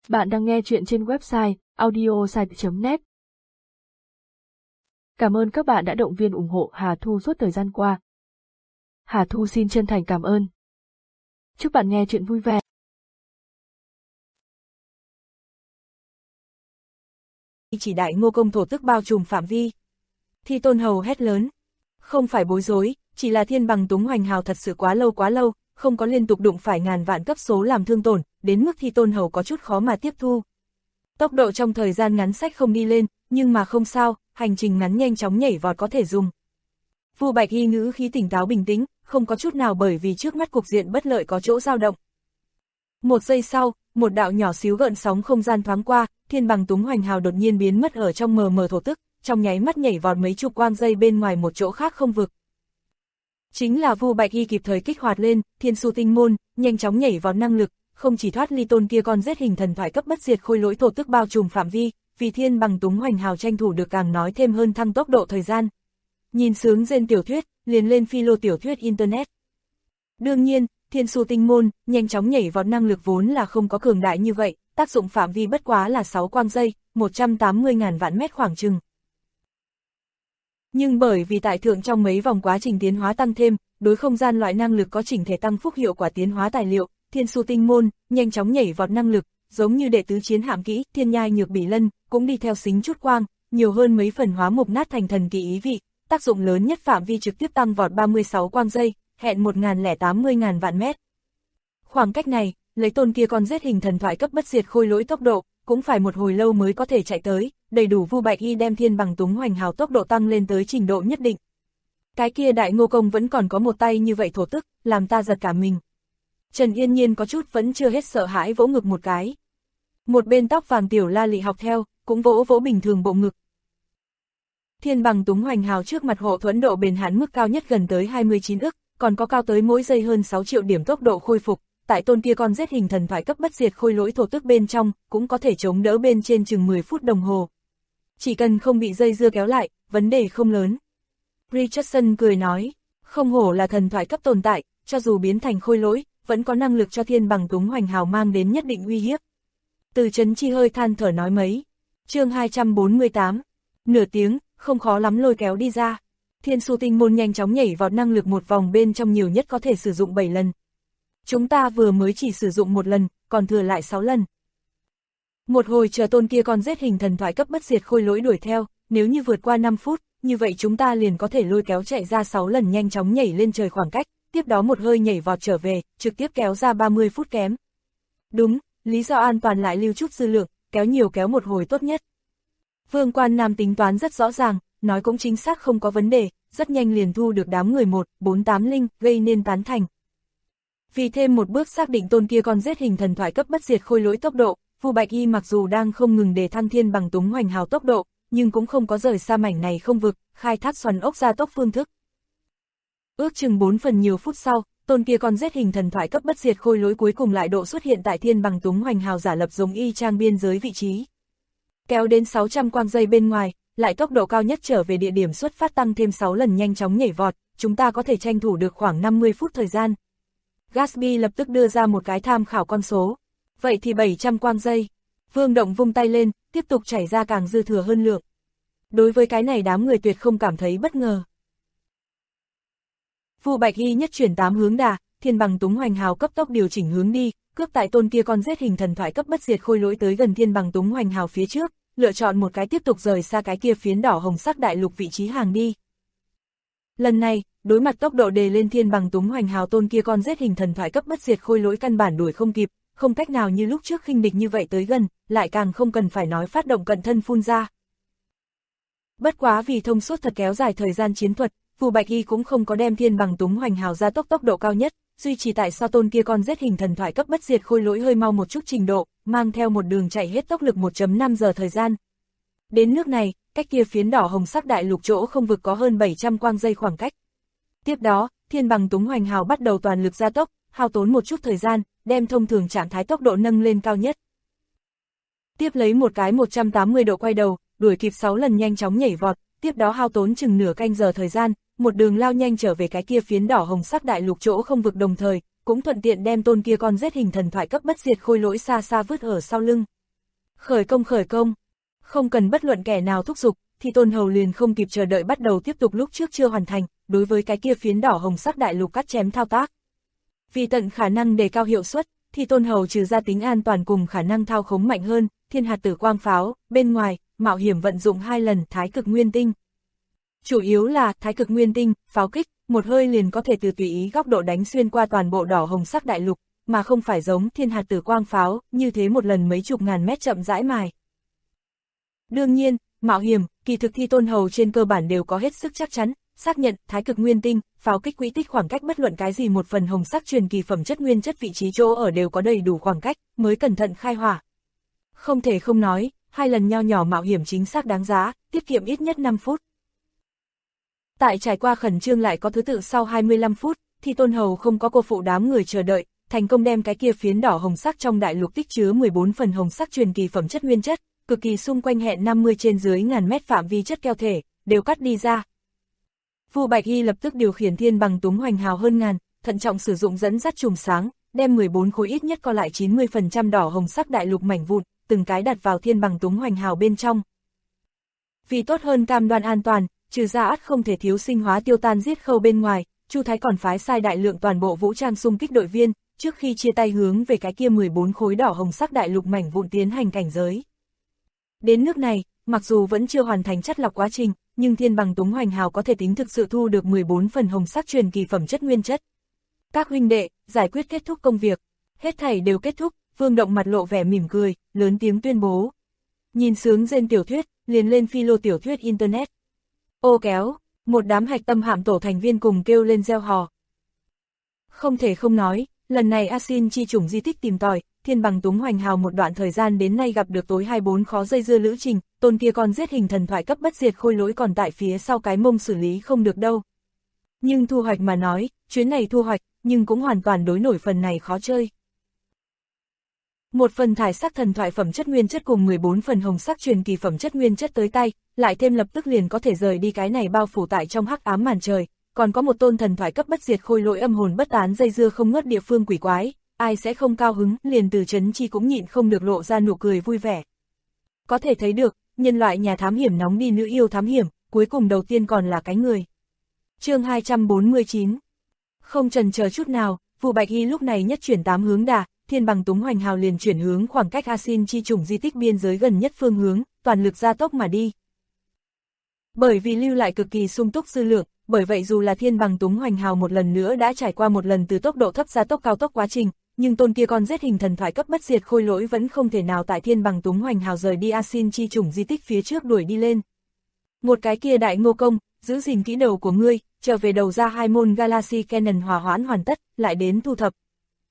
Bạn đang nghe chuyện trên website audiosite.net. Cảm ơn các bạn đã động viên ủng hộ Hà Thu suốt thời gian qua. Hà Thu xin chân thành cảm ơn. Chúc bạn nghe chuyện vui vẻ. Chỉ đại Ngô Công thổ tức bao trùm phạm vi. Thi Tôn Hầu hét lớn. Không phải bối rối, chỉ là Thiên Bằng Túng Hoành Hào thật sự quá lâu, không có liên tục đụng phải ngàn vạn cấp số làm thương tổn, đến mức Thi Tôn Hầu có chút khó mà tiếp thu. Tốc độ trong thời gian ngắn sách không đi lên, nhưng mà không sao, hành trình ngắn nhanh chóng nhảy vọt có thể dùng. Vu Bạch Hy ngữ khí tỉnh táo bình tĩnh, không có chút nào bởi vì trước mắt cục diện bất lợi có chỗ dao động. Một giây sau, một đạo nhỏ xíu gợn sóng không gian thoáng qua, Thiên Bằng Túng Hoành Hào đột nhiên biến mất ở trong mờ mờ thổ tức, trong nháy mắt nhảy vọt mấy chục quang dây bên ngoài một chỗ khác không vực. Chính là Vu Bạch Hy kịp thời kích hoạt lên, Thiên Su Tinh Môn, nhanh chóng nhảy vào năng lực, không chỉ thoát ly tôn kia con giết hình thần thoại cấp bất diệt khôi lỗi thổ tức bao trùm phạm vi, vì Thiên Bằng Túng Hoành Hào tranh thủ được càng nói thêm hơn thăng tốc độ thời gian. Nhìn sướng rên tiểu thuyết, liền lên phi lô tiểu thuyết internet. Đương nhiên, Thiên Su Tinh Môn, nhanh chóng nhảy vọt năng lực vốn là không có cường đại như vậy, tác dụng phạm vi bất quá là 6 quang giây, 180.000 vạn mét khoảng chừng. Nhưng bởi vì tại thượng trong mấy vòng quá trình tiến hóa tăng thêm, đối không gian loại năng lực có chỉnh thể tăng phúc hiệu quả tiến hóa tài liệu, Thiên Su Tinh Môn, nhanh chóng nhảy vọt năng lực, giống như đệ tứ chiến hạm kỹ, Thiên Nhai Nhược Bỉ Lân, cũng đi theo xính chút quang, nhiều hơn mấy phần hóa mục nát thành thần kỳ ý vị, tác dụng lớn nhất phạm vi trực tiếp tăng vọt 36 quang giây, hẹn 1080.000 vạn mét. Khoảng cách này, lấy tôn kia con giết hình thần thoại cấp bất diệt khôi lỗi tốc độ, cũng phải một hồi lâu mới có thể chạy tới, đầy đủ Vu Bạch Hy đem Thiên Bằng Túng Hoành Hào tốc độ tăng lên tới trình độ nhất định. Cái kia đại Ngô Công vẫn còn có một tay như vậy thổ tức, làm ta giật cả mình. Trần Yên Nhiên có chút vẫn chưa hết sợ hãi vỗ ngực một cái. Một bên tóc vàng tiểu La Lị học theo, cũng vỗ vỗ bình thường bộ ngực. Thiên Bằng Túng Hoành Hào trước mặt hộ thuẫn độ bền hạn mức cao nhất gần tới 29 ức, còn có cao tới mỗi giây hơn 6 triệu điểm tốc độ khôi phục, tại tôn kia con giết hình thần thoại cấp bất diệt khôi lỗi thổ tức bên trong, cũng có thể chống đỡ bên trên chừng 10 phút đồng hồ. Chỉ cần không bị dây dưa kéo lại, vấn đề không lớn. Richardson cười nói, không hổ là thần thoại cấp tồn tại, cho dù biến thành khôi lỗi, vẫn có năng lực cho Thiên Bằng Túng Hoành Hào mang đến nhất định uy hiếp. Từ Trấn Chi hơi than thở nói mấy. Chương 248, nửa tiếng, không khó lắm lôi kéo đi ra. Thiên Su Tinh Môn nhanh chóng nhảy vọt năng lực một vòng bên trong nhiều nhất có thể sử dụng 7 lần. Chúng ta vừa mới chỉ sử dụng một lần, còn thừa lại 6 lần. Một hồi chờ tôn kia con giết hình thần thoại cấp bất diệt khôi lỗi đuổi theo, nếu như vượt qua 5 phút, như vậy chúng ta liền có thể lôi kéo chạy ra 6 lần nhanh chóng nhảy lên trời khoảng cách, tiếp đó một hơi nhảy vọt trở về, trực tiếp kéo ra 30 phút kém. Đúng, lý do an toàn lại lưu chút dư lượng, kéo nhiều kéo một hồi tốt nhất. Vương Quan Nam tính toán rất rõ ràng, nói cũng chính xác không có vấn đề, rất nhanh liền thu được đám người 148 linh, gây nên tán thành. Vì thêm một bước xác định tôn kia con giết hình thần thoại cấp bất diệt khôi lỗi tốc độ, Vu Bạch Hy mặc dù đang không ngừng đề thăng Thiên Bằng Túng Hoành Hào tốc độ, nhưng cũng không có rời xa mảnh này không vực, khai thác xoắn ốc gia tốc phương thức. Ước chừng 4 phần nhiều phút sau, tôn kia con giết hình thần thoại cấp bất diệt khôi lỗi cuối cùng lại độ xuất hiện tại Thiên Bằng Túng Hoành Hào giả lập giống y chang biên giới vị trí. Kéo đến 600 quang giây bên ngoài, lại tốc độ cao nhất trở về địa điểm xuất phát tăng thêm 6 lần nhanh chóng nhảy vọt, chúng ta có thể tranh thủ được khoảng 50 phút thời gian. Gatsby lập tức đưa ra một cái tham khảo con số. Vậy thì 700 quang giây. Vương Động vung tay lên, tiếp tục chảy ra càng dư thừa hơn lượng. Đối với cái này đám người tuyệt không cảm thấy bất ngờ. Vu Bạch Hy nhất chuyển 8 hướng đà, Thiên Bằng Túng Hoành Hào cấp tốc điều chỉnh hướng đi, cướp tại tôn kia con giết hình thần thoại cấp bất diệt khôi lỗi tới gần Thiên Bằng Túng Hoành Hào phía trước, lựa chọn một cái tiếp tục rời xa cái kia phiến đỏ hồng sắc đại lục vị trí hàng đi. Lần này, đối mặt tốc độ đề lên Thiên Bằng Túng Hoành Hào tôn kia con giết hình thần thoại cấp bất diệt khôi lỗi căn bản đuổi không kịp, không cách nào như lúc trước khinh địch như vậy tới gần, lại càng không cần phải nói phát động cận thân phun ra. Bất quá vì thông suốt thật kéo dài thời gian chiến thuật, Vu Bạch Hy cũng không có đem Thiên Bằng Túng Hoành Hào ra tốc độ cao nhất, duy trì tại sao tôn kia con giết hình thần thoại cấp bất diệt khôi lỗi hơi mau một chút trình độ, mang theo một đường chạy hết tốc lực 1.5 giờ thời gian. Đến nước này, cách kia phiến đỏ hồng sắc đại lục chỗ không vực có hơn 700 quang giây khoảng cách. Tiếp đó, Thiên Bằng Túng Hoành Hào bắt đầu toàn lực gia tốc, hao tốn một chút thời gian, đem thông thường trạng thái tốc độ nâng lên cao nhất. Tiếp lấy một cái 180 độ quay đầu, đuổi kịp 6 lần nhanh chóng nhảy vọt, tiếp đó hao tốn chừng nửa canh giờ thời gian, một đường lao nhanh trở về cái kia phiến đỏ hồng sắc đại lục chỗ không vực đồng thời, cũng thuận tiện đem tôn kia con giết hình thần thoại cấp bất diệt khôi lỗi xa xa vứt ở sau lưng. Khởi công. Không cần bất luận kẻ nào thúc giục, thì Tôn Hầu liền không kịp chờ đợi bắt đầu tiếp tục lúc trước chưa hoàn thành, đối với cái kia phiến đỏ hồng sắc đại lục cắt chém thao tác. Vì tận khả năng đề cao hiệu suất, thì Tôn Hầu trừ ra tính an toàn cùng khả năng thao khống mạnh hơn, thiên hạt tử quang pháo, bên ngoài, mạo hiểm vận dụng 2 lần thái cực nguyên tinh. Chủ yếu là thái cực nguyên tinh, pháo kích, một hơi liền có thể từ tùy ý góc độ đánh xuyên qua toàn bộ đỏ hồng sắc đại lục, mà không phải giống thiên hạt tử quang pháo, như thế một lần mấy chục ngàn mét chậm rãi mài. Đương nhiên, mạo hiểm, kỳ thực thi Tôn Hầu trên cơ bản đều có hết sức chắc chắn, xác nhận thái cực nguyên tinh, pháo kích quỹ tích khoảng cách bất luận cái gì một phần hồng sắc truyền kỳ phẩm chất nguyên chất vị trí chỗ ở đều có đầy đủ khoảng cách, mới cẩn thận khai hỏa. Không thể không nói, 2 lần nho nhỏ mạo hiểm chính xác đáng giá, tiết kiệm ít nhất 5 phút. Tại trải qua khẩn trương lại có thứ tự sau 25 phút, thì Tôn Hầu không có cô phụ đám người chờ đợi, thành công đem cái kia phiến đỏ hồng sắc trong đại lục tích chứa 14 phần hồng sắc truyền kỳ phẩm chất nguyên chất, cực kỳ xung quanh hẹn 50 trên dưới ngàn mét phạm vi chất keo thể, đều cắt đi ra. Vu Bạch Y lập tức điều khiển thiên bằng túng hoành hào hơn ngàn, thận trọng sử dụng dẫn dắt chùm sáng, đem 14 khối ít nhất co lại 90% đỏ hồng sắc đại lục mảnh vụn, từng cái đặt vào thiên bằng túng hoành hào bên trong. Vì tốt hơn cam đoan an toàn, trừ ra ắt không thể thiếu sinh hóa tiêu tan giết khâu bên ngoài, Chu Thái còn phái sai đại lượng toàn bộ vũ trang xung kích đội viên, trước khi chia tay hướng về cái kia 14 khối đỏ hồng sắc đại lục mảnh vụn tiến hành cảnh giới. Đến nước này, mặc dù vẫn chưa hoàn thành chất lọc quá trình, nhưng thiên bằng túng hoành hào có thể tính thực sự thu được 14 phần hồng sắc truyền kỳ phẩm chất nguyên chất. Các huynh đệ, giải quyết kết thúc công việc. Hết thảy đều kết thúc, Vương Động mặt lộ vẻ mỉm cười, lớn tiếng tuyên bố. Nhìn sướng rên tiểu thuyết, liền lên phi lô tiểu thuyết Internet. Ô kéo, một đám hạch tâm hạm tổ thành viên cùng kêu lên reo hò. Không thể không nói, lần này Asin chi chủng di tích tìm tòi, thiên bằng túng hoành hào một đoạn thời gian đến nay gặp được tối 24 khó dây dưa lữ trình, tôn kia con giết hình thần thoại cấp bất diệt khôi lỗi còn tại phía sau cái mông xử lý không được đâu. Nhưng thu hoạch mà nói, chuyến này thu hoạch, nhưng cũng hoàn toàn đối nổi phần này khó chơi. Một phần thải sắc thần thoại phẩm chất nguyên chất cùng 14 phần hồng sắc truyền kỳ phẩm chất nguyên chất tới tay, lại thêm lập tức liền có thể rời đi cái này bao phủ tại trong hắc ám màn trời, còn có một tôn thần thoại cấp bất diệt khôi lỗi âm hồn bất tán dây dưa không ngớt địa phương quỷ quái, ai sẽ không cao hứng, liền Từ Chấn Chi cũng nhịn không được lộ ra nụ cười vui vẻ. Có thể thấy được, nhân loại nhà thám hiểm nóng đi nữ yêu thám hiểm, cuối cùng đầu tiên còn là cái người. Chương 249. Không chần chờ chút nào, Vu Bạch Y lúc này nhất chuyển 8 hướng đà, thiên bằng túng hoành hào liền chuyển hướng khoảng cách Asin chi chủng di tích biên giới gần nhất phương hướng, toàn lực gia tốc mà đi. Bởi vì lưu lại cực kỳ sung túc dư lượng, bởi vậy dù là thiên bằng túng hoành hào một lần nữa đã trải qua một lần từ tốc độ thấp gia tốc cao tốc quá trình, nhưng tôn kia con giết hình thần thoại cấp bất diệt khôi lỗi vẫn không thể nào tại thiên bằng túng hoành hào rời đi Asin chi chủng di tích phía trước đuổi đi lên. Một cái kia đại ngô công, giữ gìn kỹ đầu của ngươi, trở về đầu ra 2 môn Galaxy Cannon hòa hoãn hoàn tất, lại đến thu thập.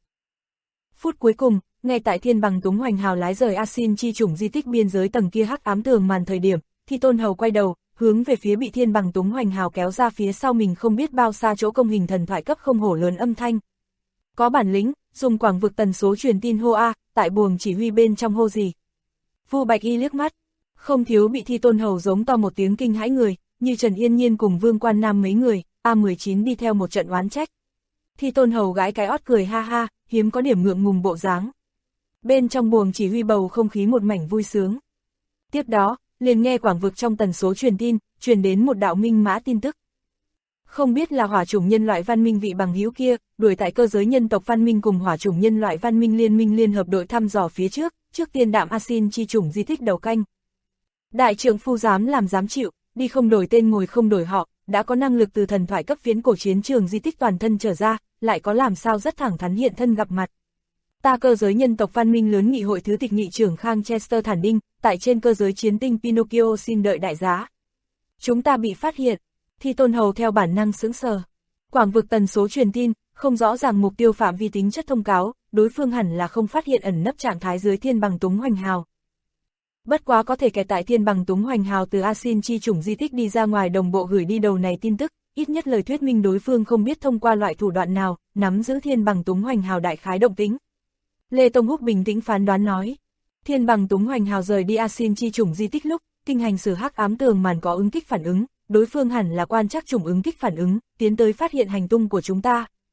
Phút cuối cùng, ngay tại thiên bằng túng hoành hào lái rời Asin chi chủng di tích biên giới tầng kia hắc ám tường màn thời điểm, thì Tôn Hầu quay đầu, hướng về phía bị thiên bằng túng hoành hào kéo ra phía sau mình không biết bao xa chỗ công hình thần thoại cấp không hổ lớn âm thanh. Có bản lĩnh, dùng quảng vực tần số truyền tin hô A, tại buồng chỉ huy bên trong hô gì. Vu Bạch Y liếc mắt, không thiếu bị thi Tôn Hầu giống to một tiếng kinh hãi người, như Trần Yên Nhiên cùng Vương Quan Nam mấy người, A19 đi theo một trận oán trách. Thi Tôn Hầu gãi cái ót cười ha ha, hiếm có điểm ngượng ngùng bộ dáng. Bên trong buồng chỉ huy bầu không khí một mảnh vui sướng. Tiếp đó, liền nghe quảng vực trong tần số truyền tin, truyền đến một đạo minh mã tin tức. Không biết là hỏa chủng nhân loại văn minh vị bằng hữu kia, đuổi tại cơ giới nhân tộc văn minh cùng hỏa chủng nhân loại văn minh liên hợp đội thăm dò phía trước tiên đạm Asin chi chủng di tích đầu canh. Đại trưởng phu dám làm dám chịu, đi không đổi tên ngồi không đổi họ, đã có năng lực từ thần thoại cấp viễn cổ chiến trường di tích toàn thân trở ra, lại có làm sao rất thẳng thắn hiện thân gặp mặt. Ta cơ giới nhân tộc văn minh lớn nghị hội thứ tịch nghị trưởng Khang Chester Thản Đinh, tại trên cơ giới chiến tinh Pinocchio xin đợi đại giá. Chúng ta bị phát hiện, Thi Tôn Hầu theo bản năng sững sờ. Quảng vực tần số truyền tin, không rõ ràng mục tiêu phạm vi tính chất thông cáo, đối phương hẳn là không phát hiện ẩn nấp trạng thái dưới thiên bằng túng hoành hào. Bất quá có thể kẻ tại thiên bằng túng hoành hào từ Asin chi chủng di tích đi ra ngoài đồng bộ gửi đi đầu này tin tức, ít nhất lời thuyết minh đối phương không biết thông qua loại thủ đoạn nào, nắm giữ thiên bằng túng hoành hào đại khái động tính. Lê Tông Húc bình tĩnh phán đoán nói, thiên bằng túng hoành hào rời đi Asin chi chủng di tích lúc, kinh hành sử hắc ám tường màn có ứng kích phản ứng, đối phương hẳn là quan trắc chủng ứng kích phản ứng, tiến tới phát hiện hành tung của chúng ta.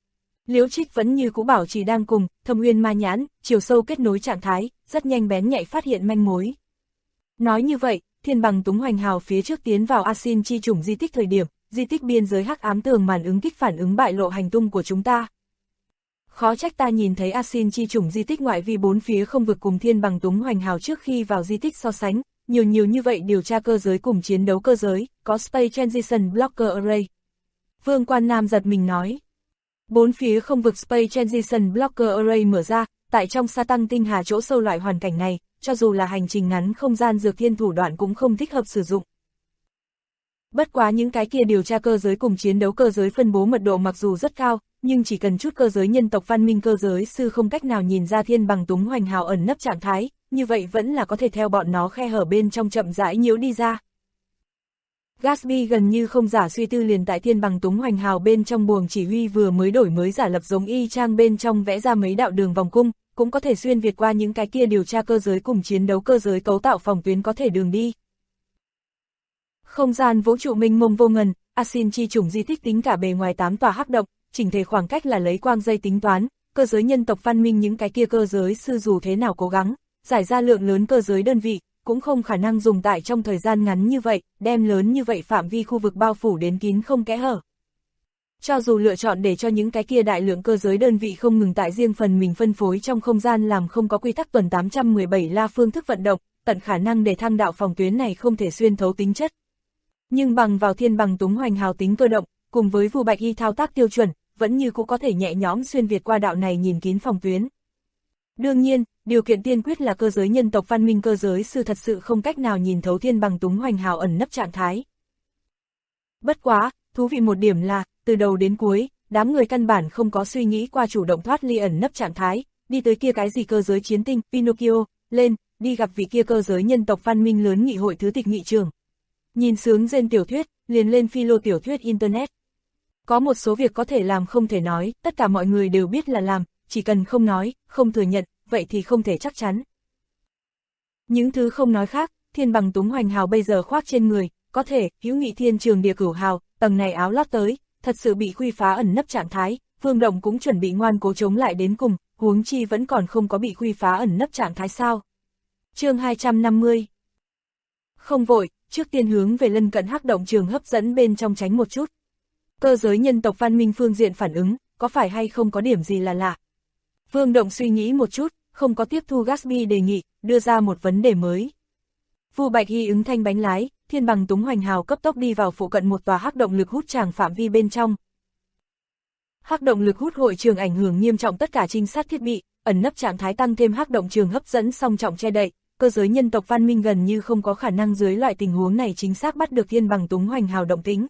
Liễu Trích vẫn như cũ bảo trì đang cùng Thâm Uyên Ma Nhãn, chiều sâu kết nối trạng thái, rất nhanh bén nhạy phát hiện manh mối. Nói như vậy, Thiên Bằng Túng Hoành Hào phía trước tiến vào Asin chi chủng di tích thời điểm, di tích biên giới hắc ám tường màn ứng kích phản ứng bại lộ hành tung của chúng ta. Khó trách ta nhìn thấy Asin chi chủng di tích ngoại vi bốn phía không vực cùng Thiên Bằng Túng Hoành Hào trước khi vào di tích so sánh, nhiều như vậy điều tra cơ giới cùng chiến đấu cơ giới, có Space Transition Blocker Array. Vương Quan Nam giật mình nói. Bốn phía không vực Space Transition Blocker Array mở ra, tại trong sa tăng tinh hà chỗ sâu loại hoàn cảnh này, cho dù là hành trình ngắn không gian dược thiên thủ đoạn cũng không thích hợp sử dụng. Bất quá những cái kia điều tra cơ giới cùng chiến đấu cơ giới phân bố mật độ mặc dù rất cao, nhưng chỉ cần chút cơ giới nhân tộc văn minh cơ giới sư không cách nào nhìn ra Thiên Bằng Túng Hoành Hào ẩn nấp trạng thái, như vậy vẫn là có thể theo bọn nó khe hở bên trong chậm rãi nhiễu đi ra. Gatsby gần như không giả suy tư liền tại Thiên Bằng Túng Hoành Hào bên trong buồng chỉ huy vừa mới đổi mới giả lập giống y chang bên trong vẽ ra mấy đạo đường vòng cung, cũng có thể xuyên việt qua những cái kia điều tra cơ giới cùng chiến đấu cơ giới cấu tạo phòng tuyến có thể đường đi. Không gian vũ trụ mênh mông vô ngần, Asin chi chủng di tích tính cả bề ngoài 8 tòa hắc động, chỉnh thể khoảng cách là lấy quang dây tính toán, cơ giới nhân tộc văn minh những cái kia cơ giới sư dù thế nào cố gắng, giải ra lượng lớn cơ giới đơn vị, cũng không khả năng dùng tại trong thời gian ngắn như vậy, đem lớn như vậy phạm vi khu vực bao phủ đến kín không kẽ hở. Cho dù lựa chọn để cho những cái kia đại lượng cơ giới đơn vị không ngừng tại riêng phần mình phân phối trong không gian làm không có quy tắc tuần 817 la phương thức vận động, tận khả năng để thăng đạo phòng tuyến này không thể xuyên thấu tính chất. Nhưng bằng vào Thiên Bằng Túng Hoành Hào tính cơ động, cùng với Vu Bạch Y thao tác tiêu chuẩn, vẫn như cũng có thể nhẹ nhõm xuyên việt qua đạo này nhìn kín phòng tuyến. Đương nhiên, điều kiện tiên quyết là cơ giới nhân tộc văn minh cơ giới sư thật sự không cách nào nhìn thấu Thiên Bằng Túng Hoành Hào ẩn nấp trạng thái. Bất quá, thú vị một điểm là, từ đầu đến cuối, đám người căn bản không có suy nghĩ qua chủ động thoát ly ẩn nấp trạng thái, đi tới kia cái gì cơ giới chiến tinh, Pinocchio, lên, đi gặp vị kia cơ giới nhân tộc văn minh lớn nghị hội thứ tịch nghị trường. Nhìn sướng rên tiểu thuyết, liền lên philo tiểu thuyết Internet. Có một số việc có thể làm không thể nói, tất cả mọi người đều biết là làm, chỉ cần không nói, không thừa nhận, vậy thì không thể chắc chắn. Những thứ không nói khác, Thiên Bằng Túng Hoành Hào bây giờ khoác trên người, có thể, hữu nghị thiên trường địa cửu hào, tầng này áo lót tới, thật sự bị khuy phá ẩn nấp trạng thái, Vương Động cũng chuẩn bị ngoan cố chống lại đến cùng, huống chi vẫn còn không có bị khuy phá ẩn nấp trạng thái sao. Chương 250. Không vội, trước tiên hướng về lân cận hắc động trường hấp dẫn bên trong tránh một chút. Cơ giới nhân tộc văn minh phương diện phản ứng, có phải hay không có điểm gì là lạ. Vương Động suy nghĩ một chút, không có tiếp thu Gatsby đề nghị, đưa ra một vấn đề mới. Vu Bạch Hy ứng thanh bánh lái, Thiên Bằng Túng Hoành Hào cấp tốc đi vào phụ cận một tòa hắc động lực hút tràng phạm vi bên trong. Hắc động lực hút hội trường ảnh hưởng nghiêm trọng tất cả trinh sát thiết bị, ẩn nấp trạng thái tăng thêm hắc động trường hấp dẫn song trọng che đậy, cơ giới nhân tộc văn minh gần như không có khả năng dưới loại tình huống này chính xác bắt được Thiên Bằng Túng Hoành Hào động tĩnh.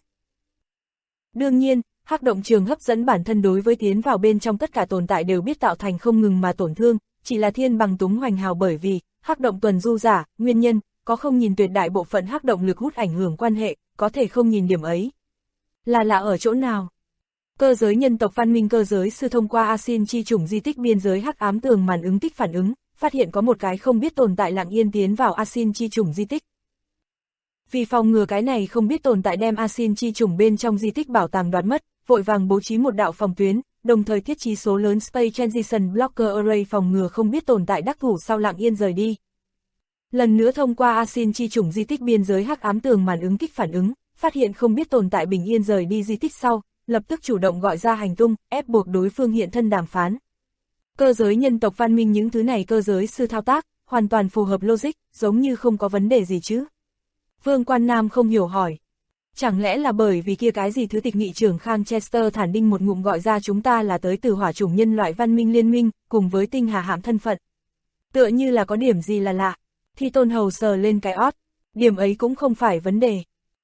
Đương nhiên, hắc động trường hấp dẫn bản thân đối với tiến vào bên trong tất cả tồn tại đều biết tạo thành không ngừng mà tổn thương, chỉ là Thiên Bằng Túng Hoành Hào bởi vì hắc động tuần du giả, nguyên nhân, có không nhìn tuyệt đại bộ phận hắc động lực hút ảnh hưởng quan hệ, có thể không nhìn điểm ấy. Là lạ ở chỗ nào? Cơ giới nhân tộc văn minh cơ giới sư thông qua Asin chi chủng di tích biên giới hắc ám tường màn ứng tích phản ứng, phát hiện có một cái không biết tồn tại lặng yên tiến vào Asin chi chủng di tích. Vì phòng ngừa cái này không biết tồn tại đem Asin chi chủng bên trong di tích bảo tàng đoạt mất, vội vàng bố trí một đạo phòng tuyến, đồng thời thiết trí số lớn Space Transition Blocker Array phòng ngừa không biết tồn tại đắc thủ sau lặng yên rời đi. Lần nữa thông qua Asin chi chủng di tích biên giới hắc ám tường màn ứng kích phản ứng, phát hiện không biết tồn tại bình yên rời đi di tích sau, lập tức chủ động gọi ra hành tung, ép buộc đối phương hiện thân đàm phán. Cơ giới nhân tộc văn minh những thứ này cơ giới sư thao tác, hoàn toàn phù hợp logic, giống như không có vấn đề gì chứ. Vương Quan Nam không hiểu hỏi. Chẳng lẽ là bởi vì kia cái gì thứ tịch nghị trưởng Khang Chester thản đinh một ngụm gọi ra chúng ta là tới từ hỏa chủng nhân loại văn minh liên minh, cùng với tinh hà hạm thân phận. Tựa như là có điểm gì là lạ. Thi Tôn Hầu sờ lên cái ót. Điểm ấy cũng không phải vấn đề.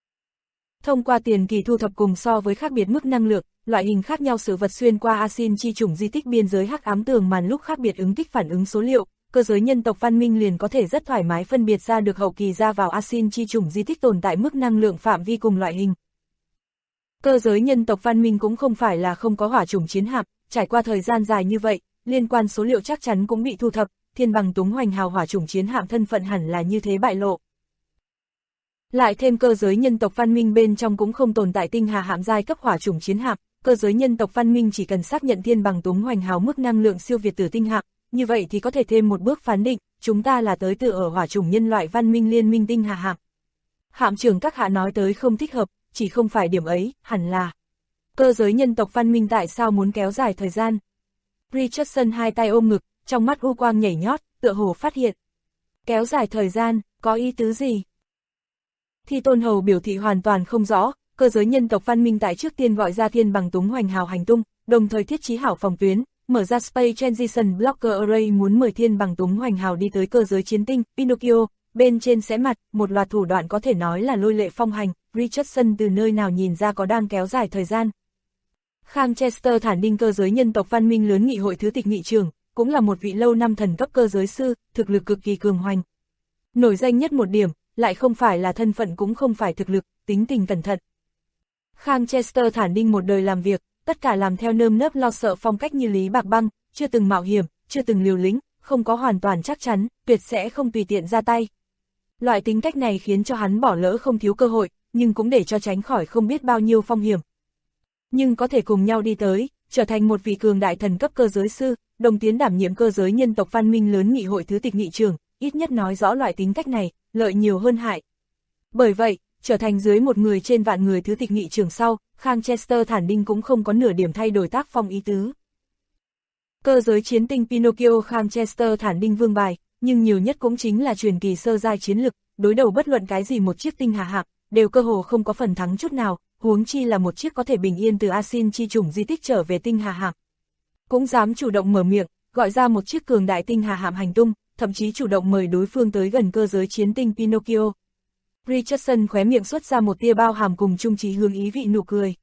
Thông qua tiền kỳ thu thập cùng so với khác biệt mức năng lượng, loại hình khác nhau sự vật xuyên qua Asin chi chủng di tích biên giới hắc ám tường màn lúc khác biệt ứng kích phản ứng số liệu, cơ giới nhân tộc văn minh liền có thể rất thoải mái phân biệt ra được hậu kỳ ra vào Asin chi chủng di tích tồn tại mức năng lượng phạm vi cùng loại hình. Cơ giới nhân tộc văn minh cũng không phải là không có hỏa chủng chiến hạm, trải qua thời gian dài như vậy, liên quan số liệu chắc chắn cũng bị thu thập, Thiên Bằng Túng Hoành Hào hỏa chủng chiến hạm thân phận hẳn là như thế bại lộ. Lại thêm cơ giới nhân tộc văn minh bên trong cũng không tồn tại tinh hà hạm giai cấp hỏa chủng chiến hạm, cơ giới nhân tộc văn minh chỉ cần xác nhận thiên bằng túng hoành hào mức năng lượng siêu việt tử tinh hạm, như vậy thì có thể thêm một bước phán định, chúng ta là tới từ ở hỏa chủng nhân loại văn minh liên minh tinh hà hạm. Hạm trưởng các hạ nói tới không thích hợp, chỉ không phải điểm ấy, hẳn là cơ giới nhân tộc văn minh tại sao muốn kéo dài thời gian. Richardson hai tay ôm ngực, trong mắt u quang nhảy nhót, tựa hồ phát hiện. Kéo dài thời gian, có ý tứ gì? Thi Tôn Hầu biểu thị hoàn toàn không rõ, cơ giới nhân tộc văn minh tại trước tiên gọi ra thiên bằng túng hoành hào hành tung, đồng thời thiết trí hảo phòng tuyến, mở ra Space Transition Blocker Array muốn mời thiên bằng túng hoành hào đi tới cơ giới chiến tinh, Pinocchio, bên trên sẽ mặt, một loạt thủ đoạn có thể nói là lôi lệ phong hành, Richardson từ nơi nào nhìn ra có đang kéo dài thời gian. Khang Chester thản đinh cơ giới nhân tộc văn minh lớn nghị hội thứ tịch nghị trưởng, cũng là một vị lâu năm thần cấp cơ giới sư, thực lực cực kỳ cường hoành. Nổi danh nhất một điểm, lại không phải là thân phận cũng không phải thực lực, tính tình cẩn thận. Khang Chester thản đinh một đời làm việc, tất cả làm theo nơm nớp lo sợ phong cách như Lý Bạc Băng, chưa từng mạo hiểm, chưa từng liều lĩnh, không có hoàn toàn chắc chắn, tuyệt sẽ không tùy tiện ra tay. Loại tính cách này khiến cho hắn bỏ lỡ không thiếu cơ hội, nhưng cũng để cho tránh khỏi không biết bao nhiêu phong hiểm. Nhưng có thể cùng nhau đi tới, trở thành một vị cường đại thần cấp cơ giới sư, đồng tiến đảm nhiệm cơ giới nhân tộc văn minh lớn nghị hội thứ tịch nghị trưởng, ít nhất nói rõ loại tính cách này, lợi nhiều hơn hại. Bởi vậy, trở thành dưới một người trên vạn người thứ tịch nghị trưởng sau, Khang Chester thản đinh cũng không có nửa điểm thay đổi tác phong ý tứ. Cơ giới chiến tinh Pinocchio Khang Chester thản đinh vương bài, nhưng nhiều nhất cũng chính là truyền kỳ sơ giai chiến lực, đối đầu bất luận cái gì một chiếc tinh hà hạm, đều cơ hồ không có phần thắng chút nào, huống chi là một chiếc có thể bình yên từ Asin chi chủng di tích trở về tinh hà hạm. Cũng dám chủ động mở miệng, gọi ra một chiếc cường đại tinh hà hạm hành tung, thậm chí chủ động mời đối phương tới gần cơ giới chiến tinh Pinocchio. Richardson khóe miệng xuất ra một tia bao hàm cùng chung trí hướng ý vị nụ cười.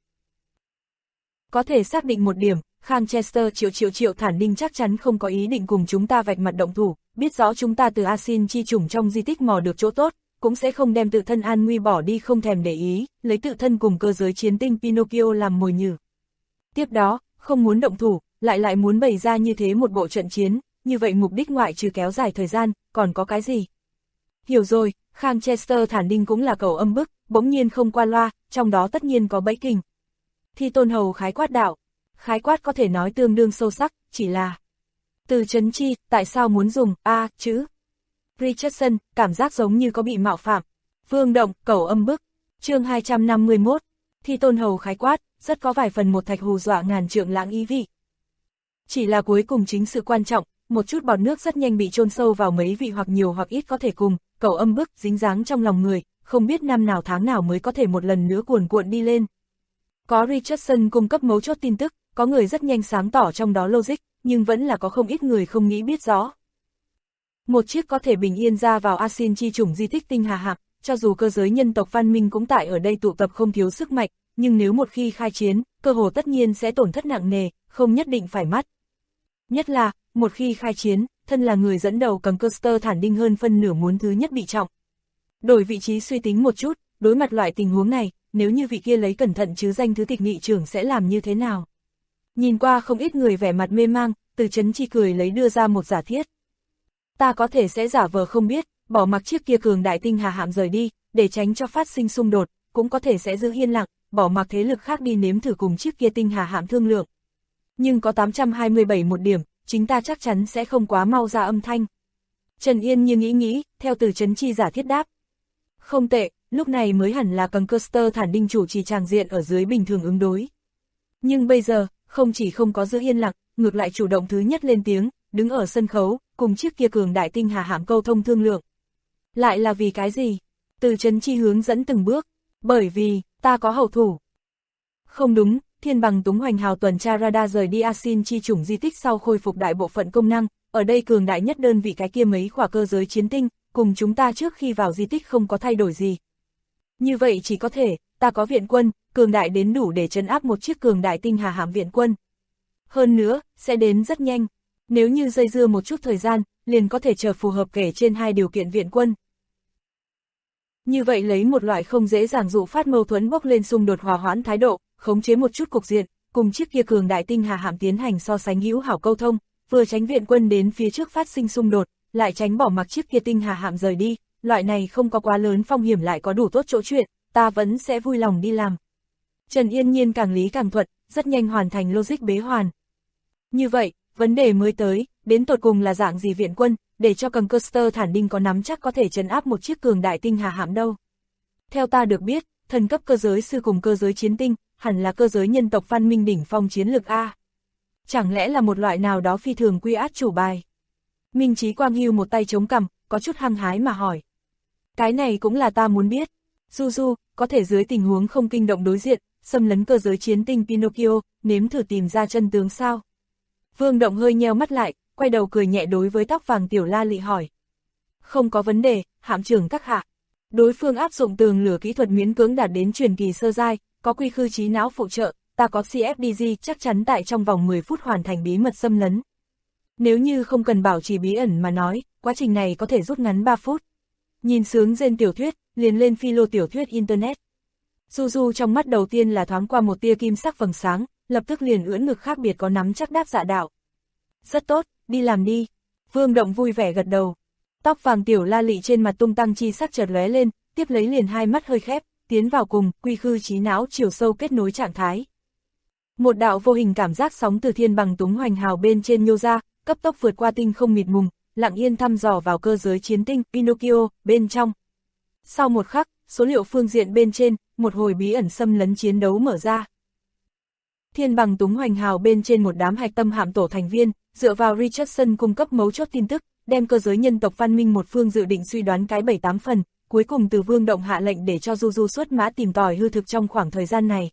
Có thể xác định một điểm, Khang Chester triệu thản đinh chắc chắn không có ý định cùng chúng ta vạch mặt động thủ, biết rõ chúng ta từ Asin chi chủng trong di tích mò được chỗ tốt, cũng sẽ không đem tự thân an nguy bỏ đi không thèm để ý, lấy tự thân cùng cơ giới chiến tinh Pinocchio làm mồi nhử. Tiếp đó, không muốn động thủ, lại muốn bày ra như thế một bộ trận chiến, như vậy mục đích ngoại trừ kéo dài thời gian, còn có cái gì? Hiểu rồi, Khang Chester thản đinh cũng là cầu âm bức, bỗng nhiên không qua loa, trong đó tất nhiên có bẫy kình. Thi Tôn Hầu khái quát đạo, khái quát có thể nói tương đương sâu sắc, chỉ là từ chấn chi, tại sao muốn dùng chữ? Richardson, cảm giác giống như có bị mạo phạm. Vương động, cầu âm bức. Chương 251. Thi Tôn Hầu khái quát, rất có vài phần một thạch hù dọa ngàn trượng lãng ý vị. Chỉ là cuối cùng chính sự quan trọng, một chút bọt nước rất nhanh bị chôn sâu vào mấy vị hoặc nhiều hoặc ít có thể cùng, cầu âm bức dính dáng trong lòng người, không biết năm nào tháng nào mới có thể một lần nữa cuồn cuộn đi lên. Có Richardson cung cấp mấu chốt tin tức, có người rất nhanh sáng tỏ trong đó logic, nhưng vẫn là có không ít người không nghĩ biết rõ. Một chiếc có thể bình yên ra vào Asin chi chủng di tích tinh hà hạm, cho dù cơ giới nhân tộc văn minh cũng tại ở đây tụ tập không thiếu sức mạnh, nhưng nếu một khi khai chiến, cơ hồ tất nhiên sẽ tổn thất nặng nề, không nhất định phải mất. Nhất là, một khi khai chiến, thân là người dẫn đầu cầm Custer thản đinh hơn phân nửa muốn thứ nhất bị trọng. Đổi vị trí suy tính một chút, đối mặt loại tình huống này, nếu như vị kia lấy cẩn thận chứ danh thứ tịch nghị trưởng sẽ làm như thế nào? Nhìn qua không ít người vẻ mặt mê mang, Từ Chấn Chi cười lấy đưa ra một giả thiết. Ta có thể sẽ giả vờ không biết, bỏ mặc chiếc kia cường đại tinh hà hạm rời đi, để tránh cho phát sinh xung đột, cũng có thể sẽ giữ yên lặng, bỏ mặc thế lực khác đi nếm thử cùng chiếc kia tinh hà hạm thương lượng. Nhưng có 827 một điểm, chính ta chắc chắn sẽ không quá mau ra âm thanh. Trần Yên như nghĩ, theo Từ Chấn Chi giả thiết đáp. Không tệ, lúc này mới hẳn là cầm Custer thản đinh chủ trì tràng diện ở dưới bình thường ứng đối. Nhưng bây giờ, không chỉ không có giữ yên lặng, ngược lại chủ động thứ nhất lên tiếng, đứng ở sân khấu, cùng chiếc kia cường đại tinh hà hạm câu thông thương lượng. Lại là vì cái gì? Từ Chấn Chi hướng dẫn từng bước, bởi vì, ta có hậu thủ. Không đúng, thiên bằng túng hoành hào tuần tra radar rời đi Asin chi chủng di tích sau khôi phục đại bộ phận công năng, ở đây cường đại nhất đơn vị cái kia mấy khỏa cơ giới chiến tinh, cùng chúng ta trước khi vào di tích không có thay đổi gì. Như vậy chỉ có thể, ta có viện quân, cường đại đến đủ để trấn áp một chiếc cường đại tinh hà hạm viện quân. Hơn nữa, sẽ đến rất nhanh. Nếu như dây dưa một chút thời gian, liền có thể chờ phù hợp kể trên hai điều kiện viện quân. Như vậy lấy một loại không dễ dàng dụ phát mâu thuẫn bốc lên xung đột hòa hoãn thái độ, khống chế một chút cục diện, cùng chiếc kia cường đại tinh hà hạm tiến hành so sánh hữu hảo câu thông, vừa tránh viện quân đến phía trước phát sinh xung đột, lại tránh bỏ mặc chiếc kia tinh hà hạm rời đi, loại này không có quá lớn phong hiểm lại có đủ tốt chỗ chuyện, ta vẫn sẽ vui lòng đi làm. Trần Yên Nhiên càng lý càng thuận, rất nhanh hoàn thành logic bế hoàn. Như vậy, vấn đề mới tới, đến tột cùng là dạng gì viện quân, để cho Conqueror Thản Đinh có nắm chắc có thể trấn áp một chiếc cường đại tinh hà hạm đâu. Theo ta được biết, thần cấp cơ giới sư cùng cơ giới chiến tinh, hẳn là cơ giới nhân tộc văn minh đỉnh phong chiến lược A. Chẳng lẽ là một loại nào đó phi thường quy át chủ bài? Minh Chí Quang hưu một tay chống cằm, có chút hăng hái mà hỏi. Cái này cũng là ta muốn biết. Du, có thể dưới tình huống không kinh động đối diện, xâm lấn cơ giới chiến tinh Pinocchio, nếm thử tìm ra chân tướng sao? Vương Động hơi nheo mắt lại, quay đầu cười nhẹ đối với tóc vàng Tiểu La Lị hỏi. Không có vấn đề, hạm trưởng các hạ. Đối phương áp dụng tường lửa kỹ thuật miễn cưỡng đạt đến truyền kỳ sơ giai, có quy khư trí não phụ trợ, ta có CFDG chắc chắn tại trong vòng 10 phút hoàn thành bí mật xâm lấn. Nếu như không cần bảo trì bí ẩn mà nói, quá trình này có thể rút ngắn 3 phút. Nhìn sướng rên tiểu thuyết, liền lên philo tiểu thuyết Internet. Du trong mắt đầu tiên là thoáng qua một tia kim sắc vầng sáng, lập tức liền ưỡn ngực khác biệt có nắm chắc đáp dạ đạo. Rất tốt, đi làm đi. Vương Động vui vẻ gật đầu. Tóc vàng Tiểu La Lị trên mặt tung tăng chi sắc chợt lóe lên, tiếp lấy liền hai mắt hơi khép, tiến vào cùng quy khư trí não chiều sâu kết nối trạng thái. Một đạo vô hình cảm giác sóng từ thiên bằng túng hoành hào bên trên nhô ra, cấp tốc vượt qua tinh không mịt mùng, lặng yên thăm dò vào cơ giới chiến tinh Pinocchio bên trong. Sau một khắc, số liệu phương diện bên trên, một hồi bí ẩn xâm lấn chiến đấu mở ra. Thiên bằng túng hoành hào bên trên một đám hạch tâm hạm tổ thành viên, dựa vào Richardson cung cấp mấu chốt tin tức, đem cơ giới nhân tộc văn minh một phương dự định suy đoán cái 7-8 phần, cuối cùng từ Vương Động hạ lệnh để cho Du xuất mã tìm tòi hư thực trong khoảng thời gian này.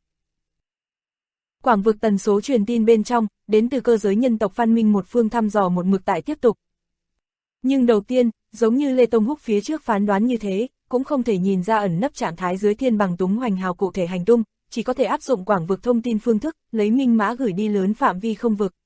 Quảng vực tần số truyền tin bên trong, đến từ cơ giới nhân tộc văn minh một phương thăm dò một mực tại tiếp tục. Nhưng đầu tiên, giống như Lê Tông Húc phía trước phán đoán như thế, cũng không thể nhìn ra ẩn nấp trạng thái dưới thiên bằng túng hoành hào cụ thể hành tung, chỉ có thể áp dụng quảng vực thông tin phương thức, lấy minh mã gửi đi lớn phạm vi không vực.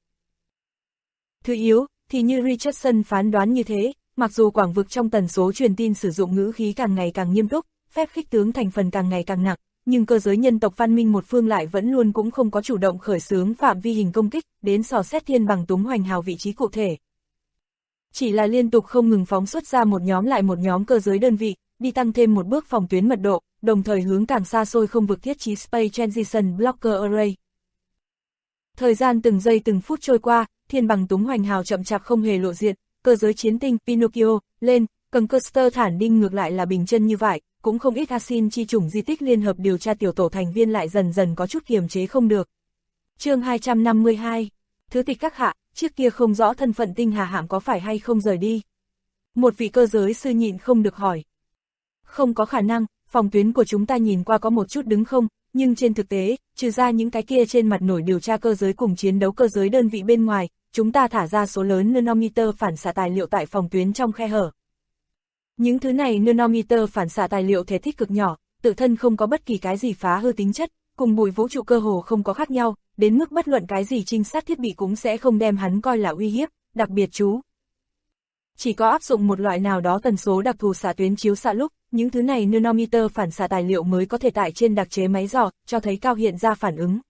Thứ yếu, thì như Richardson phán đoán như thế, mặc dù quảng vực trong tần số truyền tin sử dụng ngữ khí càng ngày càng nghiêm túc, phép khích tướng thành phần càng ngày càng nặng, nhưng cơ giới nhân tộc văn minh một phương lại vẫn luôn cũng không có chủ động khởi xướng phạm vi hình công kích, đến dò xét thiên bằng túng hoành hào vị trí cụ thể. Chỉ là liên tục không ngừng phóng xuất ra một nhóm lại một nhóm cơ giới đơn vị, đi tăng thêm một bước phòng tuyến mật độ, đồng thời hướng càng xa xôi không vực thiết trí Space Transition Blocker Array. Thời gian từng giây từng phút trôi qua, thiên bằng túng hoành hào chậm chạp không hề lộ diện, cơ giới chiến tinh Pinocchio lên, Conqueror Thản Đinh ngược lại là bình chân như vậy, cũng không ít Asin chi chủng di tích liên hợp điều tra tiểu tổ thành viên lại dần dần có chút kiềm chế không được. Chương 252. Thứ tịch các hạ, chiếc kia không rõ thân phận tinh hà hạm có phải hay không rời đi. Một vị cơ giới sư nhịn không được hỏi. Không có khả năng, phòng tuyến của chúng ta nhìn qua có một chút đứng không, nhưng trên thực tế, trừ ra những cái kia trên mặt nổi điều tra cơ giới cùng chiến đấu cơ giới đơn vị bên ngoài, chúng ta thả ra số lớn nanometer phản xạ tài liệu tại phòng tuyến trong khe hở. Những thứ này nanometer phản xạ tài liệu thể tích cực nhỏ, tự thân không có bất kỳ cái gì phá hư tính chất, cùng bụi vũ trụ cơ hồ không có khác nhau, đến mức bất luận cái gì trinh sát thiết bị cũng sẽ không đem hắn coi là uy hiếp, đặc biệt chú. Chỉ có áp dụng một loại nào đó tần số đặc thù xạ tuyến chiếu xạ lúc, những thứ này nanometer phản xạ tài liệu mới có thể tải trên đặc chế máy dò, cho thấy cao hiện ra phản ứng.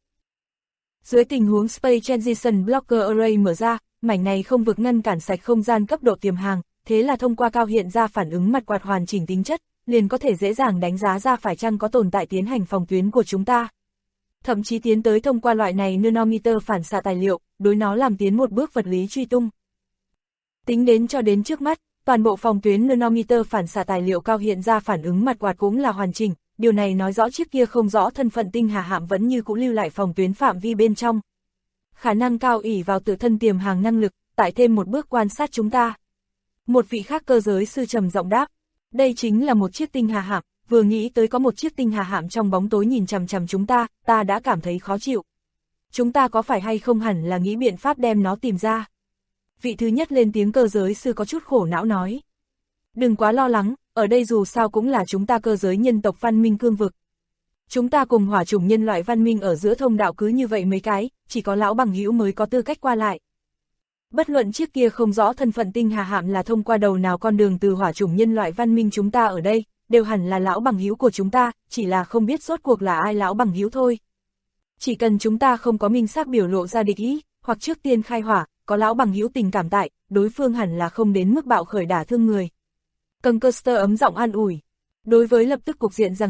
Dưới tình huống Space Transition Blocker Array mở ra, mảnh này không vực ngăn cản sạch không gian cấp độ tiềm hàng, thế là thông qua cao hiện ra phản ứng mặt quạt hoàn chỉnh tính chất, liền có thể dễ dàng đánh giá ra phải chăng có tồn tại tiến hành phòng tuyến của chúng ta. Thậm chí tiến tới thông qua loại này nanometer phản xạ tài liệu, đối nó làm tiến một bước vật lý truy tung. Tính đến cho đến trước mắt, toàn bộ phòng tuyến nanometer phản xạ tài liệu cao hiện ra phản ứng mặt quạt cũng là hoàn chỉnh, điều này nói rõ chiếc kia không rõ thân phận tinh hà hạm vẫn như cũ lưu lại phòng tuyến phạm vi bên trong. Khả năng cao ỷ vào tự thân tiềm hàng năng lực, tải thêm một bước quan sát chúng ta. Một vị khác cơ giới sư trầm giọng đáp, đây chính là một chiếc tinh hà hạm, vừa nghĩ tới có một chiếc tinh hà hạm trong bóng tối nhìn chằm chằm chúng ta, ta đã cảm thấy khó chịu. Chúng ta có phải hay không hẳn là nghĩ biện pháp đem nó tìm ra? Vị thứ nhất lên tiếng cơ giới sư có chút khổ não nói. Đừng quá lo lắng, ở đây dù sao cũng là chúng ta cơ giới nhân tộc văn minh cương vực. Chúng ta cùng hỏa chủng nhân loại văn minh ở giữa thông đạo cứ như vậy mấy cái, chỉ có lão bằng hữu mới có tư cách qua lại. Bất luận chiếc kia không rõ thân phận tinh hà hạm là thông qua đầu nào con đường từ hỏa chủng nhân loại văn minh chúng ta ở đây, đều hẳn là lão bằng hữu của chúng ta, chỉ là không biết rốt cuộc là ai lão bằng hữu thôi. Chỉ cần chúng ta không có minh xác biểu lộ ra địch ý, hoặc trước tiên khai hỏa, có lão bằng hữu tình cảm tại, đối phương hẳn là không đến mức bạo khởi đả thương người. Conqueror ấm giọng an ủi. Đối với lập tức cục diện giằng co,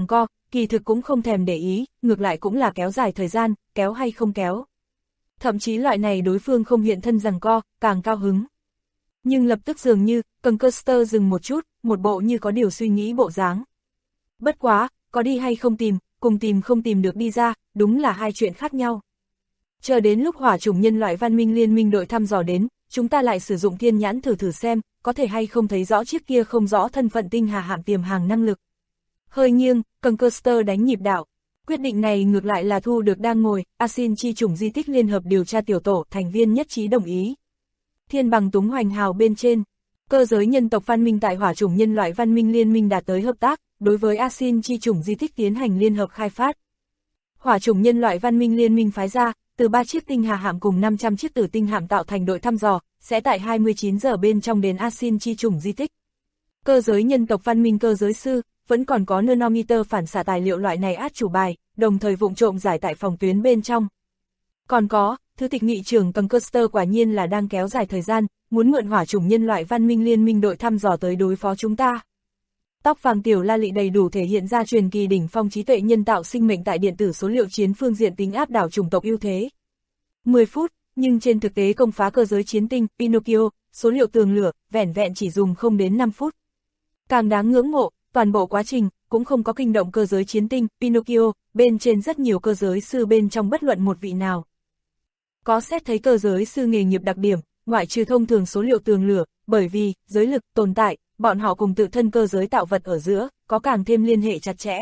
kỳ thực cũng không thèm để ý, ngược lại cũng là kéo dài thời gian, kéo hay không kéo. Thậm chí loại này đối phương không hiện thân giằng co, càng cao hứng. Nhưng lập tức dường như, Conquester dừng một chút, một bộ như có điều suy nghĩ bộ dáng. Bất quá, có đi hay không tìm, cùng tìm không tìm được đi ra, đúng là hai chuyện khác nhau. Chờ đến lúc hỏa chủng nhân loại văn minh liên minh đội thăm dò đến, chúng ta lại sử dụng thiên nhãn thử xem, có thể hay không thấy rõ chiếc kia không rõ thân phận tinh hà hạm tiềm hàng năng lực. Hơi nghiêng, Conquester đánh nhịp đạo. Quyết định này ngược lại là thu được đang ngồi, Asin chi chủng di tích liên hợp điều tra tiểu tổ thành viên nhất trí đồng ý. Thiên bằng túng hoành hào bên trên, cơ giới nhân tộc văn minh tại hỏa chủng nhân loại văn minh liên minh đạt tới hợp tác, đối với Asin chi chủng di tích tiến hành liên hợp khai phát. Hỏa chủng nhân loại văn minh liên minh phái ra, từ 3 chiếc tinh hà hạm cùng 500 chiếc tử tinh hạm tạo thành đội thăm dò, sẽ tại 29 giờ bên trong đến Asin chi chủng di tích. Cơ giới nhân tộc văn minh cơ giới sư, vẫn còn có nanometer phản xạ tài liệu loại này át chủ bài, đồng thời vụng trộm giải tại phòng tuyến bên trong. Còn có, thứ tịch nghị trưởng Conquester quả nhiên là đang kéo dài thời gian, muốn mượn hỏa chủng nhân loại văn minh liên minh đội thăm dò tới đối phó chúng ta. Tóc vàng tiểu la lị đầy đủ thể hiện ra truyền kỳ đỉnh phong trí tuệ nhân tạo sinh mệnh tại điện tử số liệu chiến phương diện tính áp đảo chủng tộc ưu thế. 10 phút, nhưng trên thực tế công phá cơ giới chiến tinh, Pinocchio, số liệu tường lửa, vẻn vẹn chỉ dùng không đến 5 phút. Càng đáng ngưỡng mộ, toàn bộ quá trình, cũng không có kinh động cơ giới chiến tinh, Pinocchio, bên trên rất nhiều cơ giới sư bên trong bất luận một vị nào. Có xét thấy cơ giới sư nghề nghiệp đặc điểm, ngoại trừ thông thường số liệu tường lửa, bởi vì, giới lực, tồn tại, bọn họ cùng tự thân cơ giới tạo vật ở giữa, có càng thêm liên hệ chặt chẽ.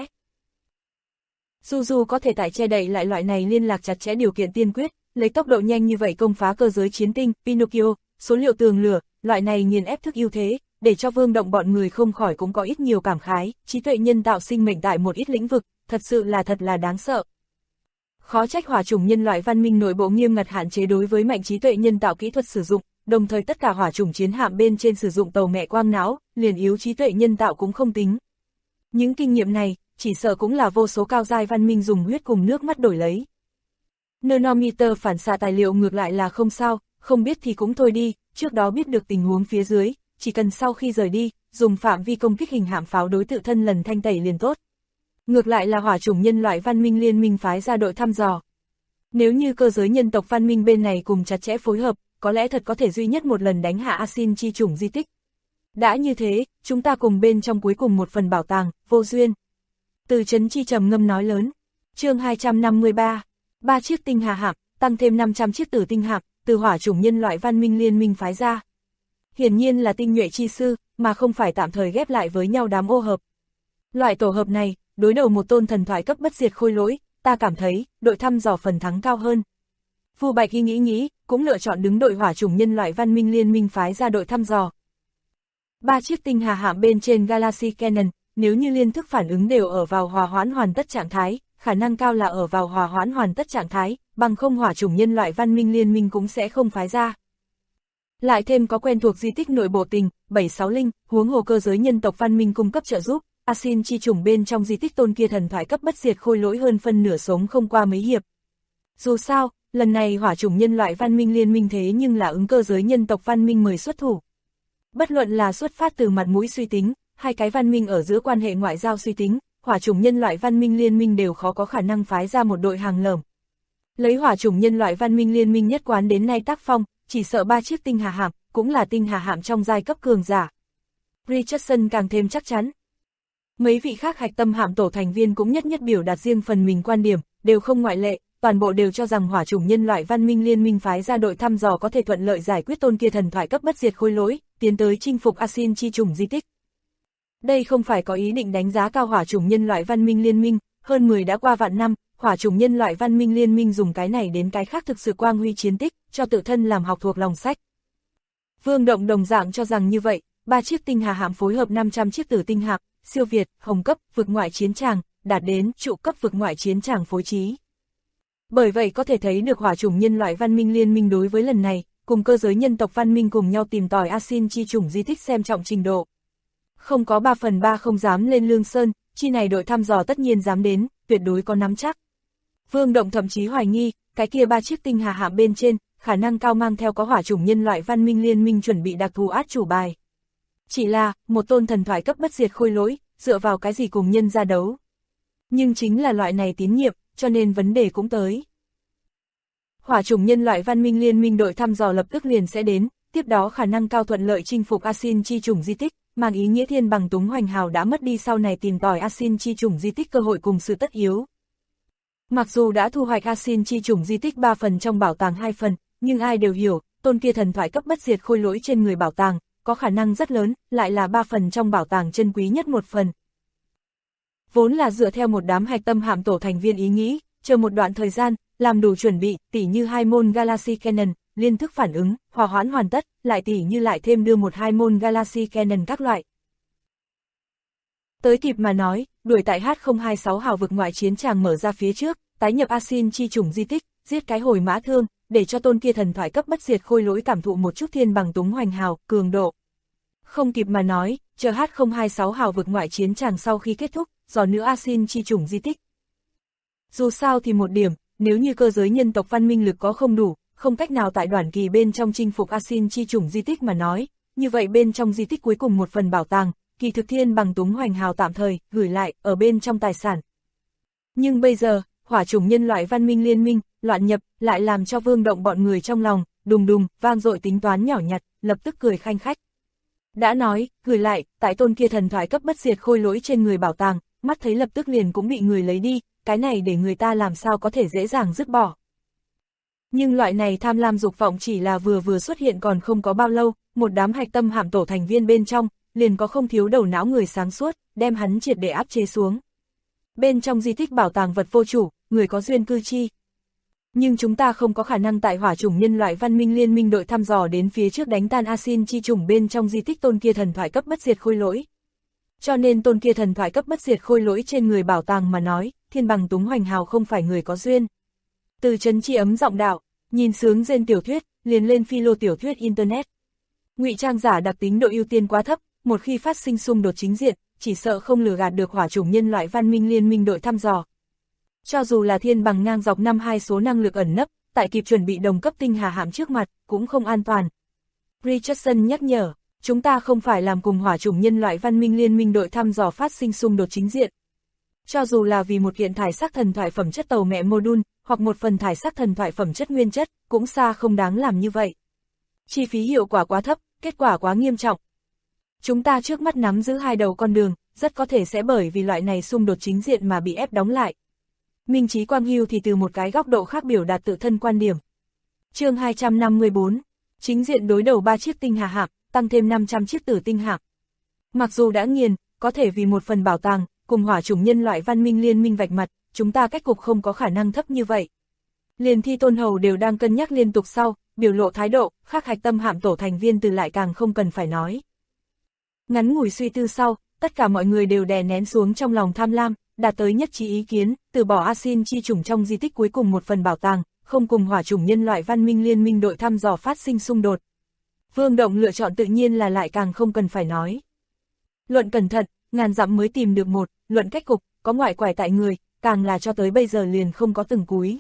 Dù có thể tại che đậy lại loại này liên lạc chặt chẽ điều kiện tiên quyết, lấy tốc độ nhanh như vậy công phá cơ giới chiến tinh, Pinocchio, số liệu tường lửa, loại này nghiền ép thức ưu thế, để cho Vương Động bọn người không khỏi cũng có ít nhiều cảm khái, trí tuệ nhân tạo sinh mệnh tại một ít lĩnh vực, thật là đáng sợ. Khó trách hỏa chủng nhân loại văn minh nội bộ nghiêm ngặt hạn chế đối với mạnh trí tuệ nhân tạo kỹ thuật sử dụng, đồng thời tất cả hỏa chủng chiến hạm bên trên sử dụng tàu mẹ quang não, liền yếu trí tuệ nhân tạo cũng không tính. Những kinh nghiệm này, chỉ sợ cũng là vô số cao giai văn minh dùng huyết cùng nước mắt đổi lấy. Nanometer phản xạ tài liệu ngược lại là không sao, không biết thì cũng thôi đi, trước đó biết được tình huống phía dưới, chỉ cần sau khi rời đi, dùng phạm vi công kích hình hạm pháo đối tự thân lần thanh tẩy liền tốt. Ngược lại là hỏa chủng nhân loại văn minh liên minh phái ra đội thăm dò. Nếu như cơ giới nhân tộc văn minh bên này cùng chặt chẽ phối hợp, có lẽ thật có thể duy nhất một lần đánh hạ Asin chi chủng di tích. Đã như thế, chúng ta cùng bên trong cuối cùng một phần bảo tàng, vô duyên. Từ Trấn Chi trầm ngâm nói lớn. Chương 253, 3 chiếc tinh hà hạm, tăng thêm 500 chiếc tử tinh hạm, từ hỏa chủng nhân loại văn minh liên minh phái ra. Hiển nhiên là tinh nhuệ chi sư, mà không phải tạm thời ghép lại với nhau đám ô hợp. Loại tổ hợp này, đối đầu một tôn thần thoại cấp bất diệt khôi lỗi, ta cảm thấy, đội thăm dò phần thắng cao hơn. Vu Bạch Hy nghĩ, cũng lựa chọn đứng đội hỏa chủng nhân loại văn minh liên minh phái ra đội thăm dò. 3 chiếc tinh hà hạm bên trên Galaxy Cannon, nếu như liên thức phản ứng đều ở vào hòa hoãn hoàn tất trạng thái, khả năng cao là ở vào hòa hoãn hoàn tất trạng thái, bằng không hỏa chủng nhân loại văn minh liên minh cũng sẽ không phái ra. Lại thêm có quen thuộc di tích nội bộ tình, 76 linh, huống hồ cơ giới nhân tộc văn minh cung cấp trợ giúp, Asin chi chủng bên trong di tích tôn kia thần thoại cấp bất diệt khôi lỗi hơn phân nửa sống không qua mấy hiệp. Dù sao, lần này hỏa chủng nhân loại văn minh liên minh thế nhưng là ứng cơ giới nhân tộc văn minh mời xuất thủ. Bất luận là xuất phát từ mặt mũi suy tính, hai cái văn minh ở giữa quan hệ ngoại giao suy tính, hỏa chủng nhân loại văn minh liên minh đều khó có khả năng phái ra một đội hàng lởm. Lấy hỏa chủng nhân loại văn minh liên minh nhất quán đến nay tác phong, chỉ sợ 3 chiếc tinh hà hạm, cũng là tinh hà hạm trong giai cấp cường giả. Richardson càng thêm chắc chắn. Mấy vị khác hạch tâm hạm tổ thành viên cũng nhất biểu đạt riêng phần mình quan điểm, đều không ngoại lệ, toàn bộ đều cho rằng hỏa chủng nhân loại văn minh liên minh phái ra đội thăm dò có thể thuận lợi giải quyết tôn kia thần thoại cấp bất diệt khôi lỗi, tiến tới chinh phục Asin chi chủng di tích. Đây không phải có ý định đánh giá cao hỏa chủng nhân loại văn minh liên minh, hơn 10 đã qua vạn năm, hỏa chủng nhân loại văn minh liên minh dùng cái này đến cái khác thực sự quang huy chiến tích, cho tự thân làm học thuộc lòng sách. Vương Động đồng dạng cho rằng như vậy, 3 chiếc tinh hà hạm phối hợp 500 chiếc tử tinh hạm, siêu việt, hồng cấp, vực ngoại chiến tràng, đạt đến trụ cấp vực ngoại chiến tràng phối trí. Bởi vậy có thể thấy được hỏa chủng nhân loại văn minh liên minh đối với lần này, cùng cơ giới nhân tộc văn minh cùng nhau tìm tòi Asin chi chủng di tích xem trọng trình độ. Không có 3/3 không dám lên Lương Sơn, chi này đội thăm dò tất nhiên dám đến, tuyệt đối có nắm chắc. Vương Động thậm chí hoài nghi, cái kia 3 chiếc tinh hà hạm bên trên, khả năng cao mang theo có hỏa chủng nhân loại văn minh liên minh chuẩn bị đặc thù át chủ bài. Chỉ là, một tôn thần thoại cấp bất diệt khôi lỗi, dựa vào cái gì cùng nhân ra đấu. Nhưng chính là loại này tín nhiệm, cho nên vấn đề cũng tới. Hỏa chủng nhân loại văn minh liên minh đội thăm dò lập tức liền sẽ đến, tiếp đó khả năng cao thuận lợi chinh phục Asin chi chủng di tích, mang ý nghĩa Thiên Bằng Túng Hoành Hào đã mất đi sau này tìm tòi Asin chi chủng di tích cơ hội cùng sự tất yếu. Mặc dù đã thu hoạch Asin chi chủng di tích 3 phần trong bảo tàng 2 phần, nhưng ai đều hiểu, tôn kia thần thoại cấp bất diệt khôi lỗi trên người bảo tàng, có khả năng rất lớn, lại là 3 phần trong bảo tàng chân quý nhất 1 phần. Vốn là dựa theo một đám hạch tâm hạm tổ thành viên ý nghĩ, chờ một đoạn thời gian, làm đủ chuẩn bị, tỉ như 2 môn Galaxy Cannon, liên thức phản ứng, hòa hoãn hoàn tất, lại tỉ như lại thêm đưa 1-2 môn Galaxy Cannon các loại. Tới kịp mà nói, đuổi tại H026 hào vực ngoại chiến tràng mở ra phía trước, tái nhập Asin chi chủng di tích, giết cái hồi mã thương, để cho tôn kia thần thoại cấp bất diệt khôi lỗi cảm thụ một chút Thiên Bằng Túng Hoành Hào, cường độ. Không kịp mà nói, chờ H026 hào vực ngoại chiến tràng sau khi kết thúc, dò nữa Asin chi chủng di tích. Dù sao thì một điểm, nếu như cơ giới nhân tộc văn minh lực có không đủ, không cách nào tại đoạn kỳ bên trong chinh phục Asin chi chủng di tích mà nói, như vậy bên trong di tích cuối cùng một phần bảo tàng, kỳ thực Thiên Bằng Túng Hoành Hào tạm thời gửi lại ở bên trong tài sản. Nhưng bây giờ, hỏa chủng nhân loại văn minh liên minh, loạn nhập, lại làm cho Vương Động bọn người trong lòng, đùng đùng, vang dội tính toán nhỏ nhặt, lập tức cười khanh khách. Đã nói, gửi lại, tại tôn kia thần thoại cấp bất diệt khôi lỗi trên người bảo tàng, mắt thấy lập tức liền cũng bị người lấy đi, cái này để người ta làm sao có thể dễ dàng dứt bỏ. Nhưng loại này tham lam dục vọng chỉ là vừa xuất hiện còn không có bao lâu, một đám hạch tâm hạm tổ thành viên bên trong, liền có không thiếu đầu não người sáng suốt, đem hắn triệt để áp chế xuống. Bên trong di tích bảo tàng vật vô chủ, người có duyên cư chi. Nhưng chúng ta không có khả năng tại hỏa chủng nhân loại văn minh liên minh đội thăm dò đến phía trước đánh tan Asin chi chủng bên trong di tích tôn kia thần thoại cấp bất diệt khôi lỗi. Cho nên tôn kia thần thoại cấp bất diệt khôi lỗi trên người bảo tàng mà nói, Thiên Bằng Túng Hoành Hào không phải người có duyên. Từ Trấn Chi ấm giọng đạo, nhìn sướng rên tiểu thuyết, liền lên philo tiểu thuyết internet. Ngụy trang giả đặc tính độ ưu tiên quá thấp, một khi phát sinh xung đột chính diện, chỉ sợ không lừa gạt được hỏa chủng nhân loại văn minh liên minh đội thăm dò. Cho dù là Thiên Bằng ngang dọc 52 số năng lực ẩn nấp, tại kịp chuẩn bị đồng cấp tinh hà hạm trước mặt, cũng không an toàn. Richardson nhắc nhở, chúng ta không phải làm cùng hỏa chủng nhân loại văn minh liên minh đội thăm dò phát sinh xung đột chính diện. Cho dù là vì một kiện thải sắc thần thoại phẩm chất tàu mẹ module, hoặc một phần thải sắc thần thoại phẩm chất nguyên chất, cũng xa không đáng làm như vậy. Chi phí hiệu quả quá thấp, kết quả quá nghiêm trọng. Chúng ta trước mắt nắm giữ 2 đầu con đường, rất có thể sẽ bởi vì loại này xung đột chính diện mà bị ép đóng lại. Minh Chí Quang Hưu thì từ một cái góc độ khác biểu đạt tự thân quan điểm. Chương 254, chính diện đối đầu 3 chiếc tinh hà hạm, tăng thêm 500 chiếc tử tinh hạm. Mặc dù đã nghiền, có thể vì một phần bảo tàng, cùng hỏa chủng nhân loại văn minh liên minh vạch mặt, chúng ta cách cục không có khả năng thấp như vậy. Liền Thi Tôn Hầu đều đang cân nhắc liên tục sau, biểu lộ thái độ, khác hạch tâm hạm tổ thành viên từ lại càng không cần phải nói. Ngắn ngủi suy tư sau, tất cả mọi người đều đè nén xuống trong lòng tham lam, đạt tới nhất trí ý kiến, từ bỏ Asin chi chủng trong di tích cuối cùng một phần bảo tàng, không cùng hỏa chủng nhân loại văn minh liên minh đội thăm dò phát sinh xung đột. Vương Động lựa chọn tự nhiên là lại càng không cần phải nói. Luận cẩn thận, ngàn dặm mới tìm được một, luận cách cục, có ngoại quải tại người, càng là cho tới bây giờ liền không có từng cúi.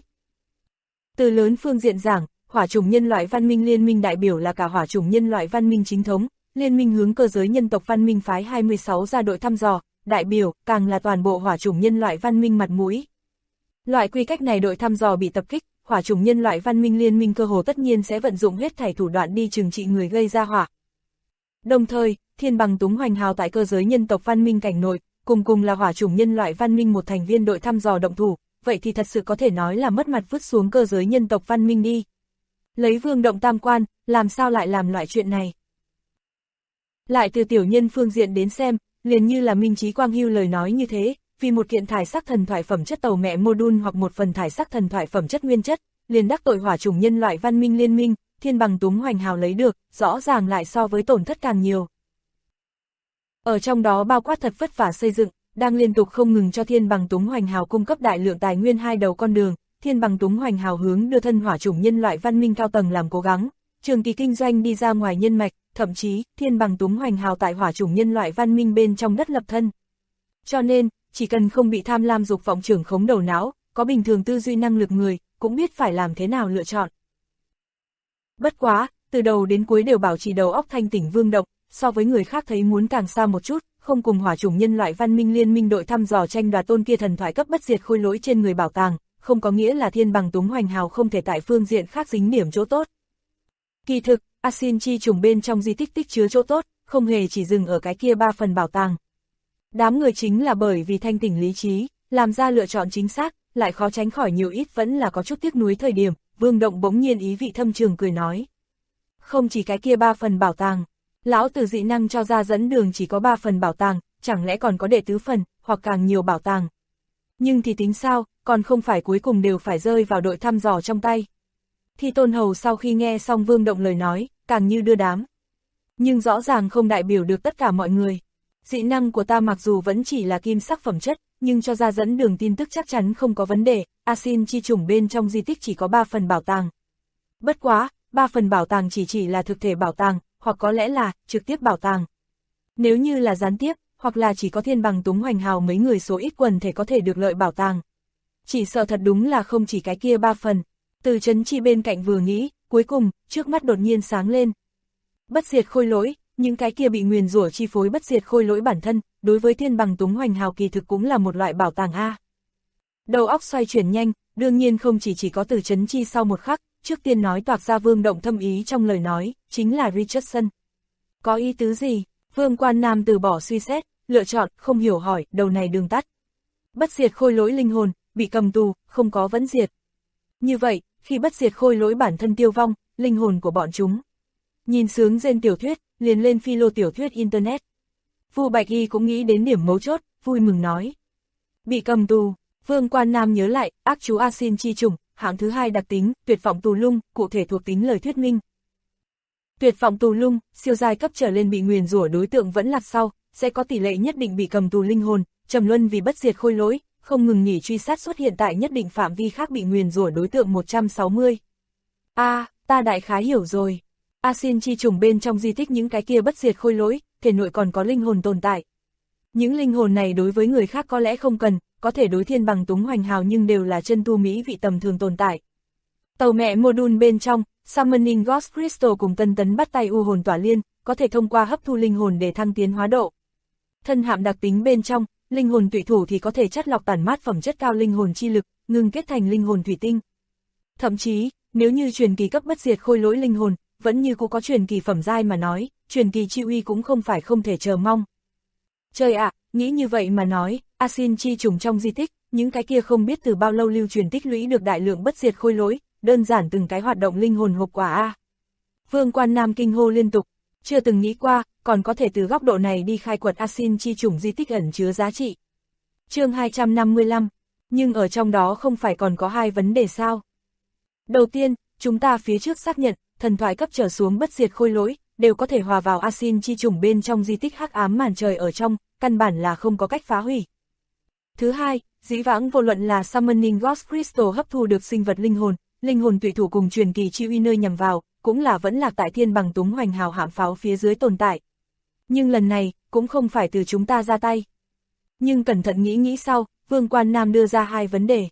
Từ lớn phương diện giảng, hỏa chủng nhân loại văn minh liên minh đại biểu là cả hỏa chủng nhân loại văn minh chính thống, liên minh hướng cơ giới nhân tộc văn minh phái 26 ra đội thăm dò, đại biểu, càng là toàn bộ hỏa chủng nhân loại văn minh mặt mũi. Loại quy cách này đội thăm dò bị tập kích, hỏa chủng nhân loại văn minh liên minh cơ hồ tất nhiên sẽ vận dụng hết thảy thủ đoạn đi trừng trị người gây ra hỏa. Đồng thời, Thiên Bằng Túng Hoành Hào tại cơ giới nhân tộc văn minh cảnh nội, cùng là hỏa chủng nhân loại văn minh một thành viên đội thăm dò động thủ, vậy thì thật sự có thể nói là mất mặt vứt xuống cơ giới nhân tộc văn minh đi. Lấy Vương Động tam quan, làm sao lại làm loại chuyện này? Lại từ tiểu nhân phương diện đến xem, liền như là Minh Chí Quang Hưu lời nói như thế, vì một kiện thải sắc thần thoại phẩm chất tàu mẹ module hoặc một phần thải sắc thần thoại phẩm chất nguyên chất, liền đắc tội hỏa chủng nhân loại văn minh liên minh, Thiên Bằng Túng Hoành Hào lấy được, rõ ràng lại so với tổn thất càng nhiều. Ở trong đó bao quát thật vất vả xây dựng, đang liên tục không ngừng cho Thiên Bằng Túng Hoành Hào cung cấp đại lượng tài nguyên 2 đầu con đường, Thiên Bằng Túng Hoành Hào hướng đưa thân hỏa chủng nhân loại văn minh cao tầng làm cố gắng, trường kỳ kinh doanh đi ra ngoài nhân mạch, thậm chí, Thiên Bằng Túng Hoành Hào tại hỏa chủng nhân loại văn minh bên trong đất lập thân. Cho nên, chỉ cần không bị tham lam dục vọng trưởng khống đầu não, có bình thường tư duy năng lực người, cũng biết phải làm thế nào lựa chọn. Bất quá, từ đầu đến cuối đều bảo trì đầu óc thanh tỉnh Vương Động, so với người khác thấy muốn càng xa một chút, không cùng hỏa chủng nhân loại văn minh liên minh đội thăm dò tranh đoạt tôn kia thần thoại cấp bất diệt khôi lỗi trên người bảo tàng, không có nghĩa là thiên bằng túng hoành hào không thể tại phương diện khác dính điểm chỗ tốt. Kỳ thực, Asin chi trùng bên trong di tích tích chứa chỗ tốt, không hề chỉ dừng ở cái kia 3 phần bảo tàng. Đám người chính là bởi vì thanh tỉnh lý trí, làm ra lựa chọn chính xác, lại khó tránh khỏi nhiều ít vẫn là có chút tiếc nuối thời điểm, Vương Động bỗng nhiên ý vị thâm trường cười nói. Không chỉ cái kia 3 phần bảo tàng, lão tử dị năng cho ra dẫn đường chỉ có 3 phần bảo tàng, chẳng lẽ còn có đệ tứ phần, hoặc càng nhiều bảo tàng. Nhưng thì tính sao, còn không phải cuối cùng đều phải rơi vào đội thăm dò trong tay. Thi Tôn Hầu sau khi nghe xong Vương Động lời nói, càng như đưa đám. Nhưng rõ ràng không đại biểu được tất cả mọi người. Dị năng của ta mặc dù vẫn chỉ là kim sắc phẩm chất, nhưng cho ra dẫn đường tin tức chắc chắn không có vấn đề, Asin chi chủng bên trong di tích chỉ có 3 phần bảo tàng. Bất quá, 3 phần bảo tàng chỉ là thực thể bảo tàng, hoặc có lẽ là trực tiếp bảo tàng. Nếu như là gián tiếp, hoặc là chỉ có thiên bằng túng hoành hào mấy người số ít quần thể có thể được lợi bảo tàng. Chỉ sợ thật đúng là không chỉ cái kia 3 phần. Từ Trấn Chi bên cạnh vừa nghĩ, cuối cùng, trước mắt đột nhiên sáng lên. Bất diệt khôi lỗi, những cái kia bị nguyền rủa chi phối bất diệt khôi lỗi bản thân, đối với thiên bằng túng hoành hào kỳ thực cũng là một loại bảo tàng A. Đầu óc xoay chuyển nhanh, đương nhiên không chỉ có Từ Trấn Chi sau một khắc, trước tiên nói toạc ra Vương Động thâm ý trong lời nói, chính là Richardson. Có ý tứ gì? Vương Quan Nam từ bỏ suy xét, lựa chọn, không hiểu hỏi, đầu này đường tắt. Bất diệt khôi lỗi linh hồn, bị cầm tù, không có vẫn diệt. Như vậy, khi bất diệt khôi lỗi bản thân tiêu vong, linh hồn của bọn chúng. Nhìn sướng rên tiểu thuyết, liền lên philo tiểu thuyết Internet. Vu Bạch Y cũng nghĩ đến điểm mấu chốt, vui mừng nói. Bị cầm tù, Vương Quan Nam nhớ lại, ác chú Asin chi chủng, hạng thứ 2 đặc tính, tuyệt vọng tù lung, cụ thể thuộc tính lời thuyết minh. Tuyệt vọng tù lung, siêu giai cấp trở lên bị nguyền rủa đối tượng vẫn lạc sau, sẽ có tỷ lệ nhất định bị cầm tù linh hồn, trầm luân vì bất diệt khôi lỗi, không ngừng nghỉ truy sát xuất hiện tại nhất định phạm vi khác bị nguyền rủa đối tượng 160. Ta đại khái hiểu rồi. Asin chi trùng bên trong di tích những cái kia bất diệt khôi lỗi, thể nội còn có linh hồn tồn tại. Những linh hồn này đối với người khác có lẽ không cần, có thể đối thiên bằng túng hoành hào nhưng đều là chân tu mỹ vị tầm thường tồn tại. Tàu mẹ module bên trong, Summoning Ghost Crystal cùng tân tấn bắt tay u hồn tỏa liên, có thể thông qua hấp thu linh hồn để thăng tiến hóa độ. Thân hạm đặc tính bên trong, linh hồn tụy thủ thì có thể chất lọc tản mát phẩm chất cao linh hồn chi lực, ngừng kết thành linh hồn thủy tinh. Thậm chí, nếu như truyền kỳ cấp bất diệt khôi lỗi linh hồn, vẫn như cũng có truyền kỳ phẩm giai mà nói, truyền kỳ chi uy cũng không phải không thể chờ mong. Trời ạ, nghĩ như vậy mà nói, Asin chi trùng trong di tích, những cái kia không biết từ bao lâu lưu truyền tích lũy được đại lượng bất diệt khôi lỗi, đơn giản từng cái hoạt động linh hồn hộp quả A. Vương Quan Nam kinh hô liên tục, chưa từng nghĩ qua, còn có thể từ góc độ này đi khai quật Asin chi trùng di tích ẩn chứa giá trị. Chương 255, nhưng ở trong đó không phải còn có 2 vấn đề sao? Đầu tiên, chúng ta phía trước xác nhận, thần thoại cấp trở xuống bất diệt khôi lỗi, đều có thể hòa vào Asin chi trùng bên trong di tích hắc ám màn trời ở trong, căn bản là không có cách phá hủy. Thứ hai, dĩ vãng vô luận là Summoning Ghost Crystal hấp thu được sinh vật linh hồn tùy thủ cùng truyền kỳ chi uy nơi nhằm vào, cũng là vẫn lạc tại thiên bằng túng hoành hào hạm pháo phía dưới tồn tại. Nhưng lần này, cũng không phải từ chúng ta ra tay. Nhưng cẩn thận nghĩ sau, Vương Quan Nam đưa ra 2 vấn đề.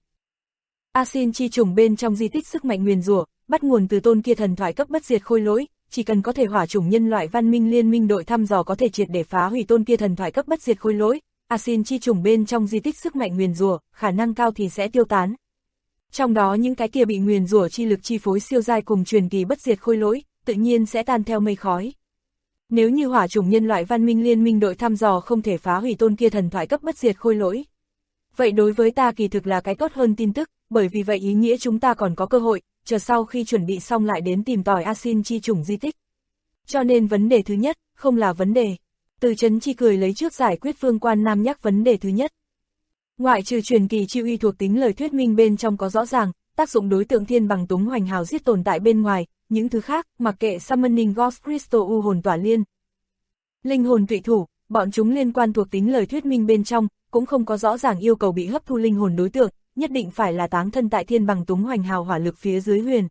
Asin chi trùng bên trong di tích sức mạnh nguyền rủa, bắt nguồn từ tôn kia thần thoại cấp bất diệt khôi lỗi, chỉ cần có thể hỏa chủng nhân loại văn minh liên minh đội thăm dò có thể triệt để phá hủy tôn kia thần thoại cấp bất diệt khôi lỗi, Asin chi trùng bên trong di tích sức mạnh nguyền rủa, khả năng cao thì sẽ tiêu tán. Trong đó những cái kia bị nguyền rủa chi lực chi phối siêu giai cùng truyền kỳ bất diệt khôi lỗi, tự nhiên sẽ tan theo mây khói. Nếu như hỏa chủng nhân loại văn minh liên minh đội thăm dò không thể phá hủy tôn kia thần thoại cấp bất diệt khôi lỗi, vậy đối với ta kỳ thực là cái tốt hơn tin tức, bởi vì vậy ý nghĩa chúng ta còn có cơ hội, chờ sau khi chuẩn bị xong lại đến tìm tòi Asin chi trùng di tích. Cho nên vấn đề thứ nhất, không là vấn đề. Từ Trấn Chi cười lấy trước giải quyết Vương Quan Nam nhắc vấn đề thứ nhất. Ngoại trừ truyền kỳ chi uy thuộc tính lời thuyết minh bên trong có rõ ràng, tác dụng đối tượng thiên bằng túng hoành hào giết tồn tại bên ngoài, những thứ khác, mặc kệ Summoning Ghost Crystal u hồn tỏa liên. Linh hồn tụy thủ, bọn chúng liên quan thuộc tính lời thuyết minh bên trong, cũng không có rõ ràng yêu cầu bị hấp thu linh hồn đối tượng, nhất định phải là táng thân tại thiên bằng túng hoành hào hỏa lực phía dưới huyền.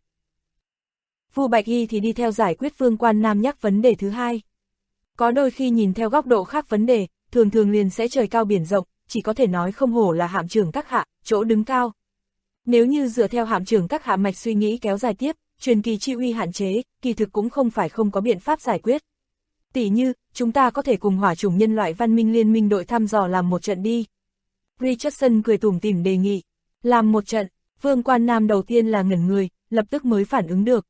Vu Bạch Y thì đi theo giải quyết Vương Quan Nam nhắc vấn đề thứ hai. Có đôi khi nhìn theo góc độ khác vấn đề, thường liền sẽ trời cao biển rộng, chỉ có thể nói không hổ là hạm trưởng các hạ, chỗ đứng cao. Nếu như dựa theo hạm trưởng các hạ mạch suy nghĩ kéo dài tiếp, truyền kỳ chi uy hạn chế, kỳ thực cũng không phải không có biện pháp giải quyết. Tỉ như, chúng ta có thể cùng hỏa chủng nhân loại văn minh liên minh đội thăm dò làm một trận đi. Richardson cười tủm tỉm đề nghị. Làm một trận, Vương Quan Nam đầu tiên là ngẩn người, lập tức mới phản ứng được.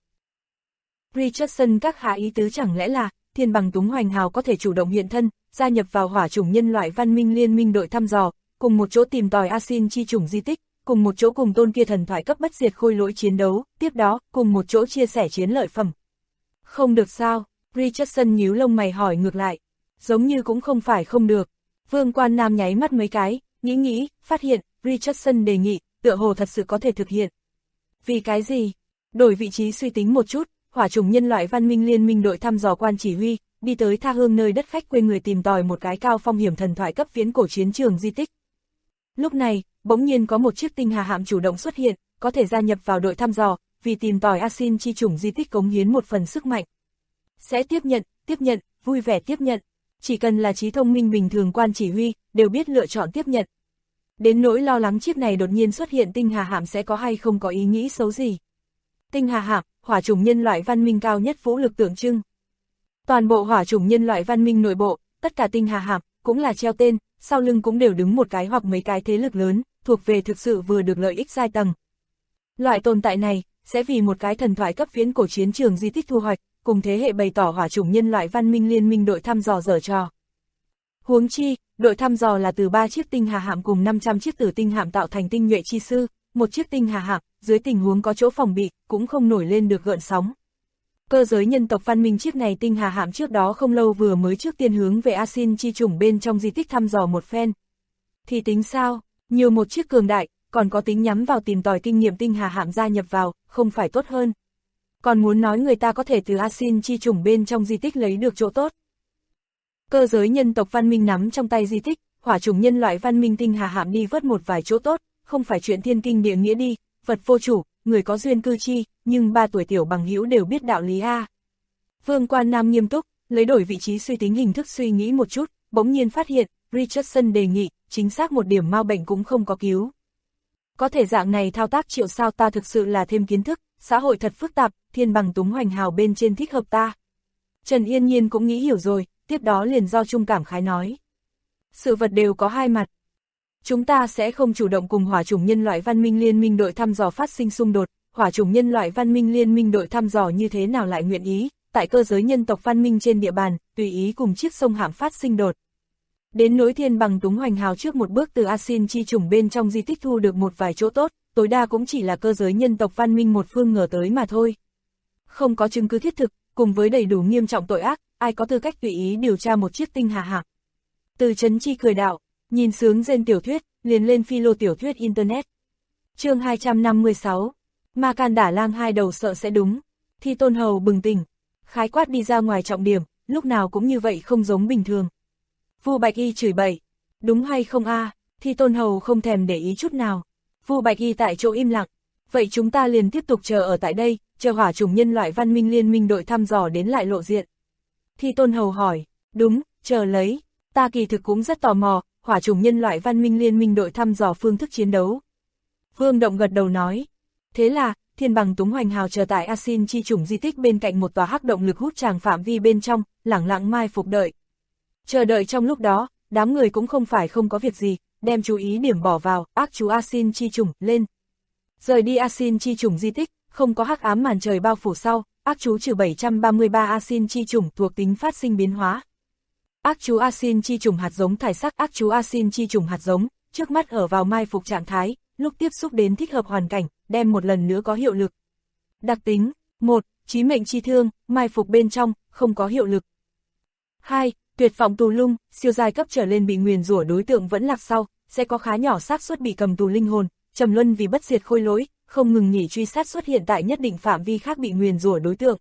Richardson các hạ ý tứ chẳng lẽ là, Thiên Bằng Túng Hoành Hào có thể chủ động hiện thân, gia nhập vào hỏa chủng nhân loại văn minh liên minh đội thăm dò, cùng một chỗ tìm tòi Asin chi chủng di tích, cùng một chỗ cùng tôn kia thần thoại cấp bất diệt khôi lỗi chiến đấu, tiếp đó, cùng một chỗ chia sẻ chiến lợi phẩm. Không được sao? Richardson nhíu lông mày hỏi ngược lại. Giống như cũng không phải không được. Vương Quan Nam nháy mắt mấy cái, nghĩ, phát hiện, Richardson đề nghị, tựa hồ thật sự có thể thực hiện. Vì cái gì? Đổi vị trí suy tính một chút, hỏa chủng nhân loại văn minh liên minh đội thăm dò quan chỉ huy, đi tới tha hương nơi đất khách quê người tìm tòi một cái cao phong hiểm thần thoại cấp viễn cổ chiến trường di tích. Lúc này, bỗng nhiên có một chiếc tinh hà hạm chủ động xuất hiện, có thể gia nhập vào đội thăm dò, vì tìm tòi Asin chi chủng di tích cống hiến một phần sức mạnh. Sẽ tiếp nhận, vui vẻ tiếp nhận. Chỉ cần là trí thông minh bình thường quan chỉ huy, đều biết lựa chọn tiếp nhận. Đến nỗi lo lắng chiếc này đột nhiên xuất hiện tinh hà hạm sẽ có hay không có ý nghĩ xấu gì. Tinh hà hạm, hỏa chủng nhân loại văn minh cao nhất vũ lực tượng trưng. Toàn bộ hỏa chủng nhân loại văn minh nội bộ, tất cả tinh hà hạm, cũng là treo tên, sau lưng cũng đều đứng một cái hoặc mấy cái thế lực lớn, thuộc về thực sự vừa được lợi ích giai tầng. Loại tồn tại này, sẽ vì một cái thần thoại cấp viễn cổ chiến trường di tích thu hoạch, cùng thế hệ bày tỏ hỏa chủng nhân loại văn minh liên minh đội thăm dò giở trò. Huống chi, đội thăm dò là từ 3 chiếc tinh hà hạm cùng 500 chiếc tử tinh hạm tạo thành tinh nhuệ chi sư, một chiếc tinh hà hạm, dưới tình huống có chỗ phòng bị, cũng không nổi lên được gợn sóng. Cơ giới nhân tộc văn minh chiếc này tinh hà hạm trước đó không lâu vừa mới trước tiên hướng về Asin chi chủng bên trong di tích thăm dò một phen. Thì tính sao, nhiều một chiếc cường đại, còn có tính nhắm vào tìm tòi kinh nghiệm tinh hà hạm gia nhập vào, không phải tốt hơn. Còn muốn nói người ta có thể từ Asin chi chủng bên trong di tích lấy được chỗ tốt. Cơ giới nhân tộc văn minh nắm trong tay di tích, hỏa chủng nhân loại văn minh tinh hà hạm đi vớt một vài chỗ tốt, không phải chuyện thiên kinh địa nghĩa đi, vật vô chủ, người có duyên cư chi, nhưng 3 tuổi tiểu bằng hữu đều biết đạo lý a. Vương Quan Nam nghiêm túc, lấy đổi vị trí suy tính hình thức suy nghĩ một chút, bỗng nhiên phát hiện, Richardson đề nghị, chính xác một điểm mau bệnh cũng không có cứu. Có thể dạng này thao tác triệu sao ta thực sự là thêm kiến thức, xã hội thật phức tạp, Thiên Bằng Túng Hoành Hào bên trên thích hợp ta. Trần Yên Nhiên cũng nghĩ hiểu rồi, tiếp đó liền do Trung cảm khái nói. Sự vật đều có hai mặt. Chúng ta sẽ không chủ động cùng hỏa chủng nhân loại văn minh liên minh đội thăm dò phát sinh xung đột, hỏa chủng nhân loại văn minh liên minh đội thăm dò như thế nào lại nguyện ý, tại cơ giới nhân tộc văn minh trên địa bàn, tùy ý cùng chiếc sông hạm phát sinh đột. Đến nối Thiên Bằng Túng Hoành Hào trước một bước từ Asin chi chủng bên trong di tích thu được một vài chỗ tốt, tối đa cũng chỉ là cơ giới nhân tộc văn minh một phương ngờ tới mà thôi. Không có chứng cứ thiết thực, cùng với đầy đủ nghiêm trọng tội ác, ai có tư cách tùy ý điều tra một chiếc tinh hà hạm. Từ Trấn Chi cười đạo, nhìn sướng rên tiểu thuyết, liền lên philo tiểu thuyết Internet. Chương 256, Ma Can đả lang hai đầu sợ sẽ đúng. Thi Tôn Hầu bừng tỉnh, khái quát đi ra ngoài trọng điểm, lúc nào cũng như vậy không giống bình thường. Vu Bạch Y chửi bậy, đúng hay không a? Thi Tôn Hầu không thèm để ý chút nào. Vu Bạch Y tại chỗ im lặng, vậy chúng ta liền tiếp tục chờ ở tại đây, chờ hỏa chủng nhân loại văn minh liên minh đội thăm dò đến lại lộ diện. Thi Tôn Hầu hỏi, đúng, chờ lấy, ta kỳ thực cũng rất tò mò, hỏa chủng nhân loại văn minh liên minh đội thăm dò phương thức chiến đấu. Vương Động gật đầu nói, thế là, Thiên Bằng Túng Hoành Hào chờ tại Asin chi chủng di tích bên cạnh một tòa hắc động lực hút tràng phạm vi bên trong, lẳng lặng mai phục đợi. Chờ đợi trong lúc đó, đám người cũng không phải không có việc gì, đem chú ý điểm bỏ vào, ác chú Asin chi chủng, lên. Rời đi Asin chi chủng di tích, không có hắc ám màn trời bao phủ sau, ác chú trừ 733 Asin chi chủng thuộc tính phát sinh biến hóa. Ác chú Asin chi chủng hạt giống thải sắc ác chú Asin chi chủng hạt giống, trước mắt ở vào mai phục trạng thái, lúc tiếp xúc đến thích hợp hoàn cảnh, đem một lần nữa có hiệu lực. Đặc tính, 1. Chí mệnh chi thương, mai phục bên trong, không có hiệu lực. 2. Tuyệt vọng tù lung, siêu giai cấp trở lên bị nguyền rủa đối tượng vẫn lạc sau, sẽ có khá nhỏ xác suất bị cầm tù linh hồn, trầm luân vì bất diệt khôi lỗi, không ngừng nghỉ truy sát xuất hiện tại nhất định phạm vi khác bị nguyền rủa đối tượng.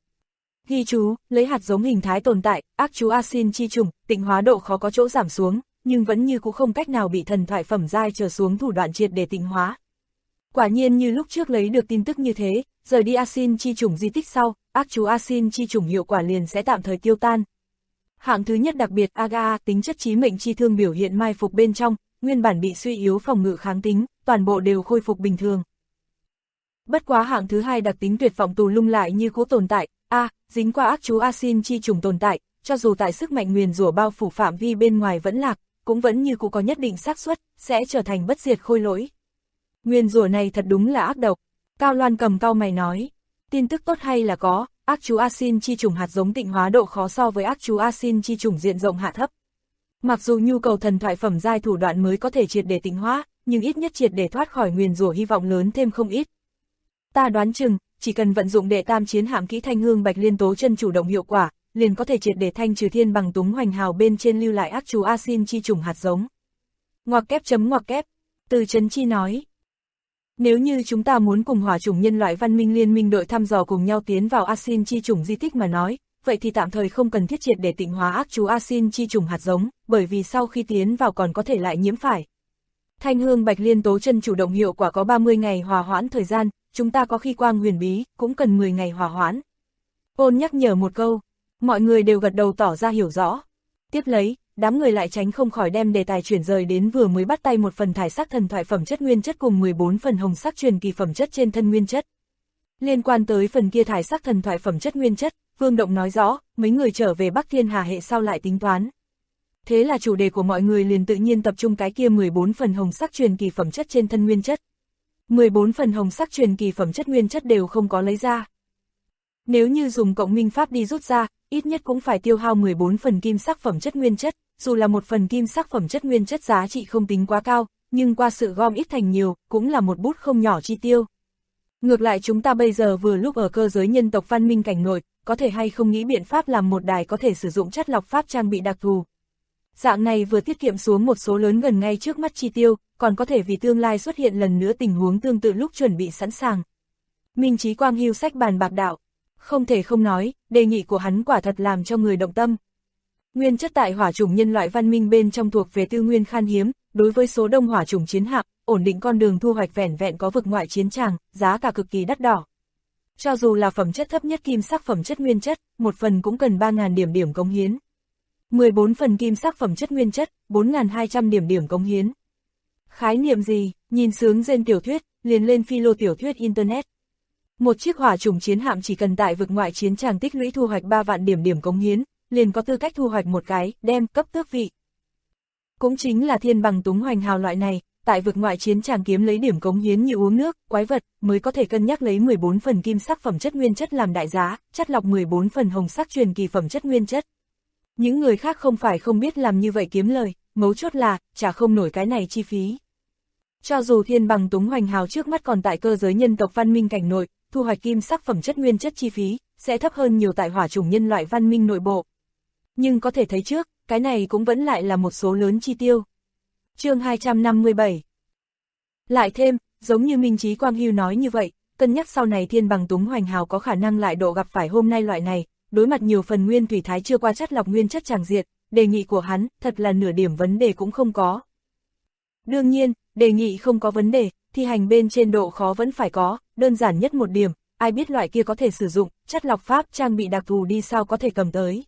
Ghi chú, lấy hạt giống hình thái tồn tại, ác chú Asin chi chủng, tịnh hóa độ khó có chỗ giảm xuống, nhưng vẫn như cũng không cách nào bị thần thoại phẩm giai trở xuống thủ đoạn triệt để tịnh hóa. Quả nhiên như lúc trước lấy được tin tức như thế, rời đi Asin chi chủng di tích sau, ác chú Asin chi chủng hiệu quả liền sẽ tạm thời tiêu tan. Hạng thứ nhất đặc biệt AGA tính chất chí mệnh chi thương biểu hiện mai phục bên trong, nguyên bản bị suy yếu phòng ngự kháng tính, toàn bộ đều khôi phục bình thường. Bất quá hạng thứ hai đặc tính tuyệt vọng tù lung lại như cũ tồn tại, dính qua ác chú Asin chi trùng tồn tại, cho dù tại sức mạnh nguyền rủa bao phủ phạm vi bên ngoài vẫn lạc, cũng vẫn như cũ có nhất định xác suất sẽ trở thành bất diệt khôi lỗi. Nguyền rủa này thật đúng là ác độc. Cao Loan cầm cau mày nói, tin tức tốt hay là có, ác chú Asin chi trùng hạt giống tịnh hóa độ khó so với ác chú Asin chi trùng diện rộng hạ thấp. Mặc dù nhu cầu thần thoại phẩm giai thủ đoạn mới có thể triệt để tịnh hóa, nhưng ít nhất triệt để thoát khỏi nguyền rủa hy vọng lớn thêm không ít. Ta đoán chừng, chỉ cần vận dụng đệ tam chiến hạm kỹ Thanh Hương Bạch Liên Tố Chân chủ động hiệu quả, liền có thể triệt để thanh trừ Thiên Bằng Túng Hoành Hào bên trên lưu lại ác chú Asin chi trùng hạt giống. Ngoặc kép, Từ Chấn Chi nói. Nếu như chúng ta muốn cùng hỏa chủng nhân loại văn minh liên minh đội thăm dò cùng nhau tiến vào Asin chi trùng di tích mà nói, vậy thì tạm thời không cần thiết triệt để tịnh hóa ác chú Asin chi trùng hạt giống, bởi vì sau khi tiến vào còn có thể lại nhiễm phải. Thanh Hương Bạch Liên Tố Chân chủ động hiệu quả có 30 ngày hòa hoãn thời gian, chúng ta có khi quang huyền bí, cũng cần 10 ngày hòa hoãn. Ôn nhắc nhở một câu, mọi người đều gật đầu tỏ ra hiểu rõ. Tiếp lấy, đám người lại tránh không khỏi đem đề tài chuyển rời đến vừa mới bắt tay một phần thải sắc thần thoại phẩm chất nguyên chất cùng 14 phần hồng sắc truyền kỳ phẩm chất trên thân nguyên chất. Liên quan tới phần kia thải sắc thần thoại phẩm chất nguyên chất, Vương Động nói rõ, mấy người trở về Bắc Thiên Hà hệ sau lại tính toán. Thế là chủ đề của mọi người liền tự nhiên tập trung cái kia 14 phần hồng sắc truyền kỳ phẩm chất trên thân nguyên chất. 14 phần hồng sắc truyền kỳ phẩm chất nguyên chất đều không có lấy ra. Nếu như dùng cộng minh pháp đi rút ra, ít nhất cũng phải tiêu hao 14 phần kim sắc phẩm chất nguyên chất, dù là một phần kim sắc phẩm chất nguyên chất giá trị không tính quá cao, nhưng qua sự gom ít thành nhiều, cũng là một bút không nhỏ chi tiêu. Ngược lại chúng ta bây giờ vừa lúc ở cơ giới nhân tộc văn minh cảnh nội, có thể hay không nghĩ biện pháp làm một đài có thể sử dụng chất lọc pháp trang bị đặc thù. Dạng này vừa tiết kiệm xuống một số lớn gần ngay trước mắt chi tiêu, còn có thể vì tương lai xuất hiện lần nữa tình huống tương tự lúc chuẩn bị sẵn sàng. Minh Chí Quang hưu sách bàn bạc đạo. Không thể không nói, đề nghị của hắn quả thật làm cho người động tâm. Nguyên chất tại hỏa chủng nhân loại văn minh bên trong thuộc về tư nguyên khan hiếm, đối với số đông hỏa chủng chiến hạm, ổn định con đường thu hoạch vẻn vẹn có vực ngoại chiến tràng, giá cả cực kỳ đắt đỏ. Cho dù là phẩm chất thấp nhất kim sắc phẩm chất nguyên chất, một phần cũng cần 3.000 điểm cống hiến. 14 phần kim sắc phẩm chất nguyên chất, 4.200 điểm cống hiến. Khái niệm gì, nhìn sướng trên tiểu thuyết, liền lên philo tiểu thuyết Internet. Một chiếc hỏa chủng chiến hạm chỉ cần tại vực ngoại chiến tràng tích lũy thu hoạch 3 vạn điểm cống hiến, liền có tư cách thu hoạch một cái, đem cấp tước vị. Cũng chính là Thiên Bằng Túng Hoành Hào loại này, tại vực ngoại chiến tràng kiếm lấy điểm cống hiến như uống nước, quái vật, mới có thể cân nhắc lấy 14 phần kim sắc phẩm chất nguyên chất làm đại giá, chắt lọc 14 phần hồng sắc truyền kỳ phẩm chất nguyên chất. Những người khác không phải không biết làm như vậy kiếm lời, mấu chốt là, trả không nổi cái này chi phí. Cho dù Thiên Bằng Túng Hoành Hào trước mắt còn tại cơ giới nhân tộc văn minh cảnh nội, thu hoạch kim sắc phẩm chất nguyên chất chi phí, sẽ thấp hơn nhiều tại hỏa chủng nhân loại văn minh nội bộ. Nhưng có thể thấy trước, cái này cũng vẫn lại là một số lớn chi tiêu. Chương 257. Lại thêm, giống như Minh Chí Quang hưu nói như vậy, cân nhắc sau này Thiên Bằng Túng Hoành Hào có khả năng lại độ gặp phải hôm nay loại này, đối mặt nhiều phần nguyên thủy thái chưa qua chất lọc nguyên chất tràng diệt, đề nghị của hắn, thật là nửa điểm vấn đề cũng không có. Đương nhiên, đề nghị không có vấn đề, thi hành bên trên độ khó vẫn phải có, đơn giản nhất một điểm, ai biết loại kia có thể sử dụng, chất lọc pháp trang bị đặc thù đi sao có thể cầm tới.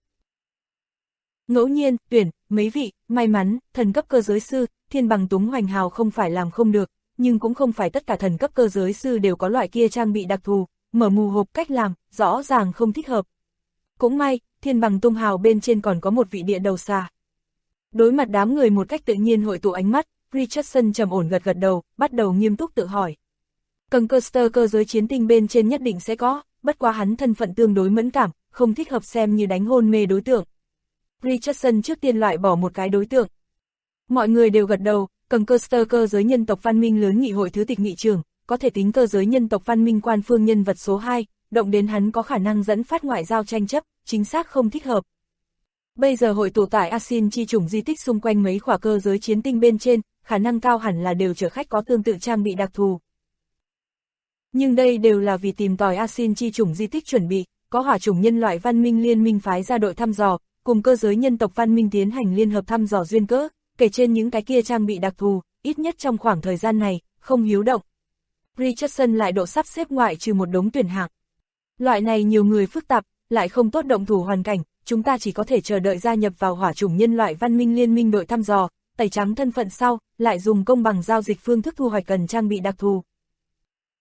Ngẫu nhiên, tuyển, mấy vị, may mắn, thần cấp cơ giới sư, Thiên Bằng Túng Hoành Hào không phải làm không được, nhưng cũng không phải tất cả thần cấp cơ giới sư đều có loại kia trang bị đặc thù, mở mù hộp cách làm, rõ ràng không thích hợp. Cũng may, Thiên Bằng Tung Hào bên trên còn có một vị địa đầu xà. Đối mặt đám người một cách tự nhiên hội tụ ánh mắt, Richardson trầm ổn gật gật đầu, bắt đầu nghiêm túc tự hỏi. Conquester cơ giới chiến tinh bên trên nhất định sẽ có, bất quá hắn thân phận tương đối mẫn cảm, không thích hợp xem như đánh hôn mê đối tượng. Richardson trước tiên loại bỏ một cái đối tượng. Mọi người đều gật đầu, Conquester cơ giới nhân tộc văn minh lớn nghị hội thứ tịch nghị trường, có thể tính cơ giới nhân tộc văn minh quan phương nhân vật số 2, động đến hắn có khả năng dẫn phát ngoại giao tranh chấp, chính xác không thích hợp. Bây giờ hội tụ tại Asin chi chủng di tích xung quanh mấy khỏa cơ giới chiến tinh bên trên, khả năng cao hẳn là đều chở khách có tương tự trang bị đặc thù. Nhưng đây đều là vì tìm tòi Asin chi chủng di tích chuẩn bị, có hỏa chủng nhân loại văn minh liên minh phái ra đội thăm dò, cùng cơ giới nhân tộc văn minh tiến hành liên hợp thăm dò duyên cớ, kể trên những cái kia trang bị đặc thù, ít nhất trong khoảng thời gian này, không hiếu động. Richardson lại độ sắp xếp ngoại trừ một đống tuyển hạng. Loại này nhiều người phức tạp, lại không tốt động thủ hoàn cảnh, chúng ta chỉ có thể chờ đợi gia nhập vào hỏa chủng nhân loại văn minh liên minh đội thăm dò, tẩy trắng thân phận sau, lại dùng công bằng giao dịch phương thức thu hoạch cần trang bị đặc thù.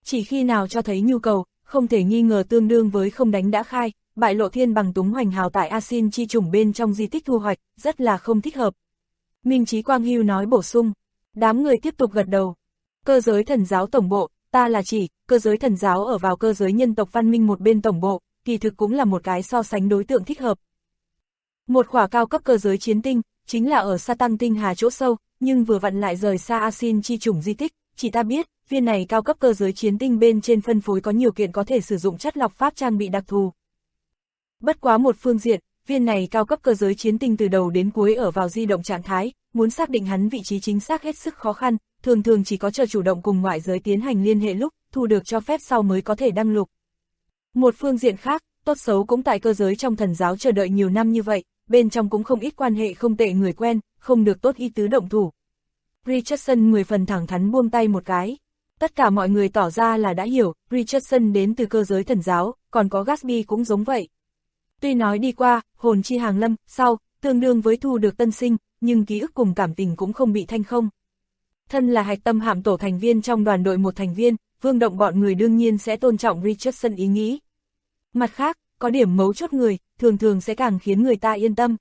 Chỉ khi nào cho thấy nhu cầu, không thể nghi ngờ tương đương với không đánh đã khai, bại lộ thiên bằng túng hoành hào tại Asin chi chủng bên trong di tích thu hoạch, rất là không thích hợp. Minh Chí Quang Hưu nói bổ sung, đám người tiếp tục gật đầu. Cơ giới thần giáo tổng bộ, ta là chỉ, cơ giới thần giáo ở vào cơ giới nhân tộc văn minh một bên tổng bộ, kỳ thực cũng là một cái so sánh đối tượng thích hợp. Một khỏa cao cấp cơ giới chiến tinh, chính là ở Sa Tăng tinh hà chỗ sâu, nhưng vừa vặn lại rời xa Asin chi chủng di tích, chỉ ta biết, viên này cao cấp cơ giới chiến tinh bên trên phân phối có nhiều kiện có thể sử dụng chất lọc pháp trang bị đặc thù. Bất quá một phương diện, viên này cao cấp cơ giới chiến tinh từ đầu đến cuối ở vào di động trạng thái, muốn xác định hắn vị trí chính xác hết sức khó khăn, thường thường chỉ có chờ chủ động cùng ngoại giới tiến hành liên hệ lúc, thu được cho phép sau mới có thể đăng lục. Một phương diện khác, tốt xấu cũng tại cơ giới trong thần giáo chờ đợi nhiều năm như vậy, bên trong cũng không ít quan hệ không tệ người quen, không được tốt ý tứ động thủ. Richardson 10 phần thẳng thắn buông tay một cái. Tất cả mọi người tỏ ra là đã hiểu, Richardson đến từ cơ giới thần giáo, còn có Gatsby cũng giống vậy. Tuy nói đi qua, hồn chi hàng lâm, sau, tương đương với thu được tân sinh, nhưng ký ức cùng cảm tình cũng không bị thanh không. Thân là hạch tâm hạm tổ thành viên trong đoàn đội một thành viên, Vương Động bọn người đương nhiên sẽ tôn trọng Richardson ý nghĩ. Mặt khác, có điểm mấu chốt người, thường thường sẽ càng khiến người ta yên tâm.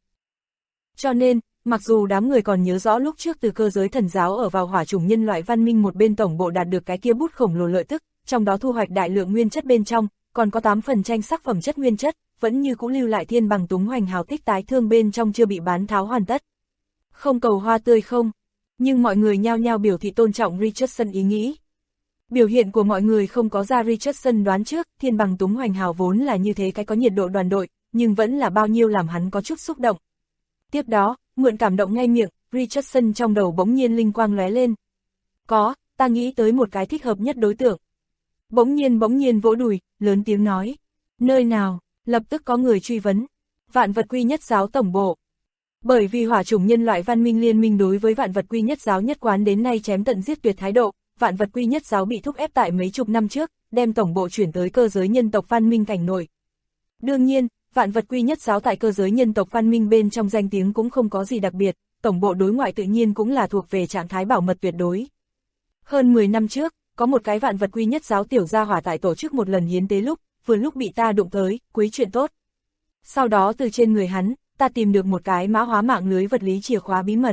Cho nên, mặc dù đám người còn nhớ rõ lúc trước từ cơ giới thần giáo ở vào hỏa chủng nhân loại văn minh một bên tổng bộ đạt được cái kia bút khổng lồ lợi tức, trong đó thu hoạch đại lượng nguyên chất bên trong, còn có 8 phần tranh sắc phẩm chất nguyên chất, vẫn như cũ lưu lại thiên bằng túng hoành hào tích tái thương bên trong chưa bị bán tháo hoàn tất. Không cầu hoa tươi không, nhưng mọi người nhao nhao biểu thị tôn trọng Richardson ý nghĩ. Biểu hiện của mọi người không có ra Richardson đoán trước, thiên bằng túng hoành hào vốn là như thế cái có nhiệt độ đoàn đội, nhưng vẫn là bao nhiêu làm hắn có chút xúc động. Tiếp đó, mượn cảm động ngay miệng, Richardson trong đầu bỗng nhiên linh quang lóe lên. Có, ta nghĩ tới một cái thích hợp nhất đối tượng. Bỗng nhiên vỗ đùi, lớn tiếng nói. Nơi nào, lập tức có người truy vấn. Vạn vật quy nhất giáo tổng bộ. Bởi vì hỏa chủng nhân loại văn minh liên minh đối với vạn vật quy nhất giáo nhất quán đến nay chém tận giết tuyệt thái độ, vạn vật quy nhất giáo bị thúc ép tại mấy chục năm trước, đem tổng bộ chuyển tới cơ giới nhân tộc văn minh cảnh nội. Đương nhiên, vạn vật quy nhất giáo tại cơ giới nhân tộc văn minh bên trong danh tiếng cũng không có gì đặc biệt, tổng bộ đối ngoại tự nhiên cũng là thuộc về trạng thái bảo mật tuyệt đối. Hơn 10 năm trước, có một cái vạn vật quy nhất giáo tiểu gia hỏa tại tổ chức một lần hiến tế lúc, vừa lúc bị ta đụng tới, quấy chuyện tốt. Sau đó từ trên người hắn, ta tìm được một cái mã hóa mạng lưới vật lý chìa khóa bí mật.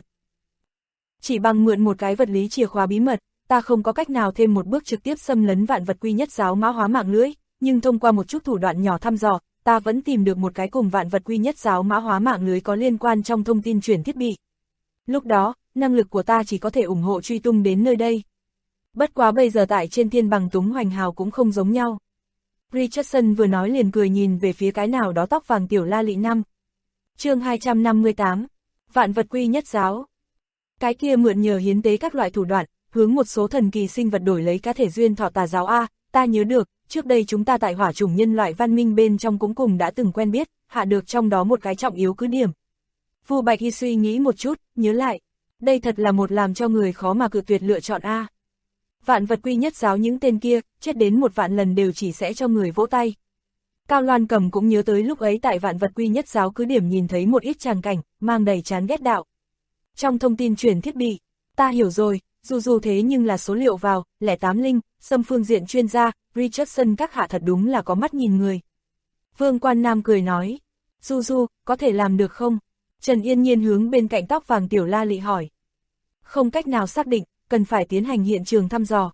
Chỉ bằng mượn một cái vật lý chìa khóa bí mật, ta không có cách nào thêm một bước trực tiếp xâm lấn vạn vật quy nhất giáo mã hóa mạng lưới, nhưng thông qua một chút thủ đoạn nhỏ thăm dò, ta vẫn tìm được một cái cùng vạn vật quy nhất giáo mã hóa mạng lưới có liên quan trong thông tin truyền thiết bị. Lúc đó, năng lực của ta chỉ có thể ủng hộ truy tung đến nơi đây. Bất quá bây giờ tại trên thiên bằng túng hoành hào cũng không giống nhau. Richardson vừa nói liền cười nhìn về phía cái nào đó tóc vàng tiểu la lị năm. Chương 258, vạn vật quy nhất giáo. Cái kia mượn nhờ hiến tế các loại thủ đoạn, hướng một số thần kỳ sinh vật đổi lấy cá thể duyên thọ tà giáo A, ta nhớ được, trước đây chúng ta tại hỏa chủng nhân loại văn minh bên trong cũng cùng đã từng quen biết, hạ được trong đó một cái trọng yếu cứ điểm. Vu Bạch Hy suy nghĩ một chút, nhớ lại, đây thật là một làm cho người khó mà cự tuyệt lựa chọn A. Vạn vật quy nhất giáo những tên kia, chết đến một vạn lần đều chỉ sẽ cho người vỗ tay. Cao Loan Cầm cũng nhớ tới lúc ấy tại vạn vật quy nhất giáo cứ điểm nhìn thấy một ít tràng cảnh, mang đầy chán ghét đạo. Trong thông tin truyền thiết bị, ta hiểu rồi, dù thế nhưng là số liệu vào, 08 linh, xâm phương diện chuyên gia, Richardson các hạ thật đúng là có mắt nhìn người. Vương Quan Nam cười nói, Du, có thể làm được không? Trần Yên Nhiên hướng bên cạnh tóc vàng tiểu la lị hỏi. Không cách nào xác định, cần phải tiến hành hiện trường thăm dò.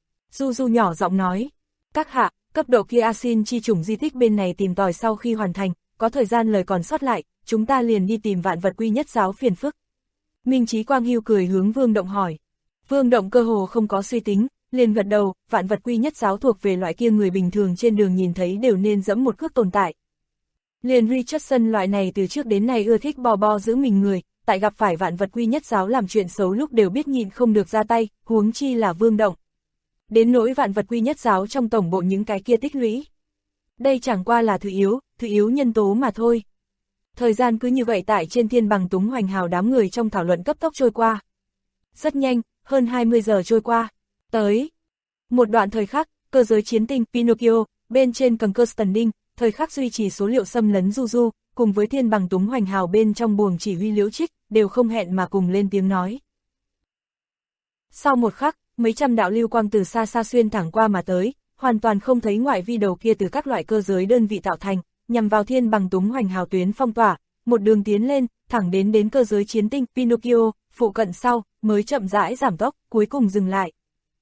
Du nhỏ giọng nói, các hạ, cấp độ kia Asin chi chủng di tích bên này tìm tòi sau khi hoàn thành, có thời gian lời còn sót lại, chúng ta liền đi tìm vạn vật quy nhất giáo phiền phức. Minh Chí Quang Hưu cười hướng Vương Động hỏi. Vương Động cơ hồ không có suy tính, liền gật đầu, vạn vật quy nhất giáo thuộc về loại kia người bình thường trên đường nhìn thấy đều nên dẫm một cước tồn tại. Liền Richardson loại này từ trước đến nay ưa thích bo giữ mình người, tại gặp phải vạn vật quy nhất giáo làm chuyện xấu lúc đều biết nhịn không được ra tay, huống chi là Vương Động. Đến nỗi vạn vật quy nhất giáo trong tổng bộ những cái kia tích lũy. Đây chẳng qua là thứ yếu nhân tố mà thôi. Thời gian cứ như vậy tại trên thiên bằng túng hoành hào đám người trong thảo luận cấp tốc trôi qua. Rất nhanh, hơn 20 giờ trôi qua. Tới một đoạn thời khắc, cơ giới chiến tinh Pinocchio, bên trên cầm cơ Standing, thời khắc duy trì số liệu xâm lấn Du, cùng với thiên bằng túng hoành hào bên trong buồng chỉ huy Liễu Trích, đều không hẹn mà cùng lên tiếng nói. Sau một khắc, mấy trăm đạo lưu quang từ xa xa xuyên thẳng qua mà tới, hoàn toàn không thấy ngoại vi đầu kia từ các loại cơ giới đơn vị tạo thành, nhằm vào thiên bằng túng hoành hào tuyến phong tỏa, một đường tiến lên, thẳng đến cơ giới chiến tinh Pinocchio, phụ cận sau, mới chậm rãi giảm tốc, cuối cùng dừng lại.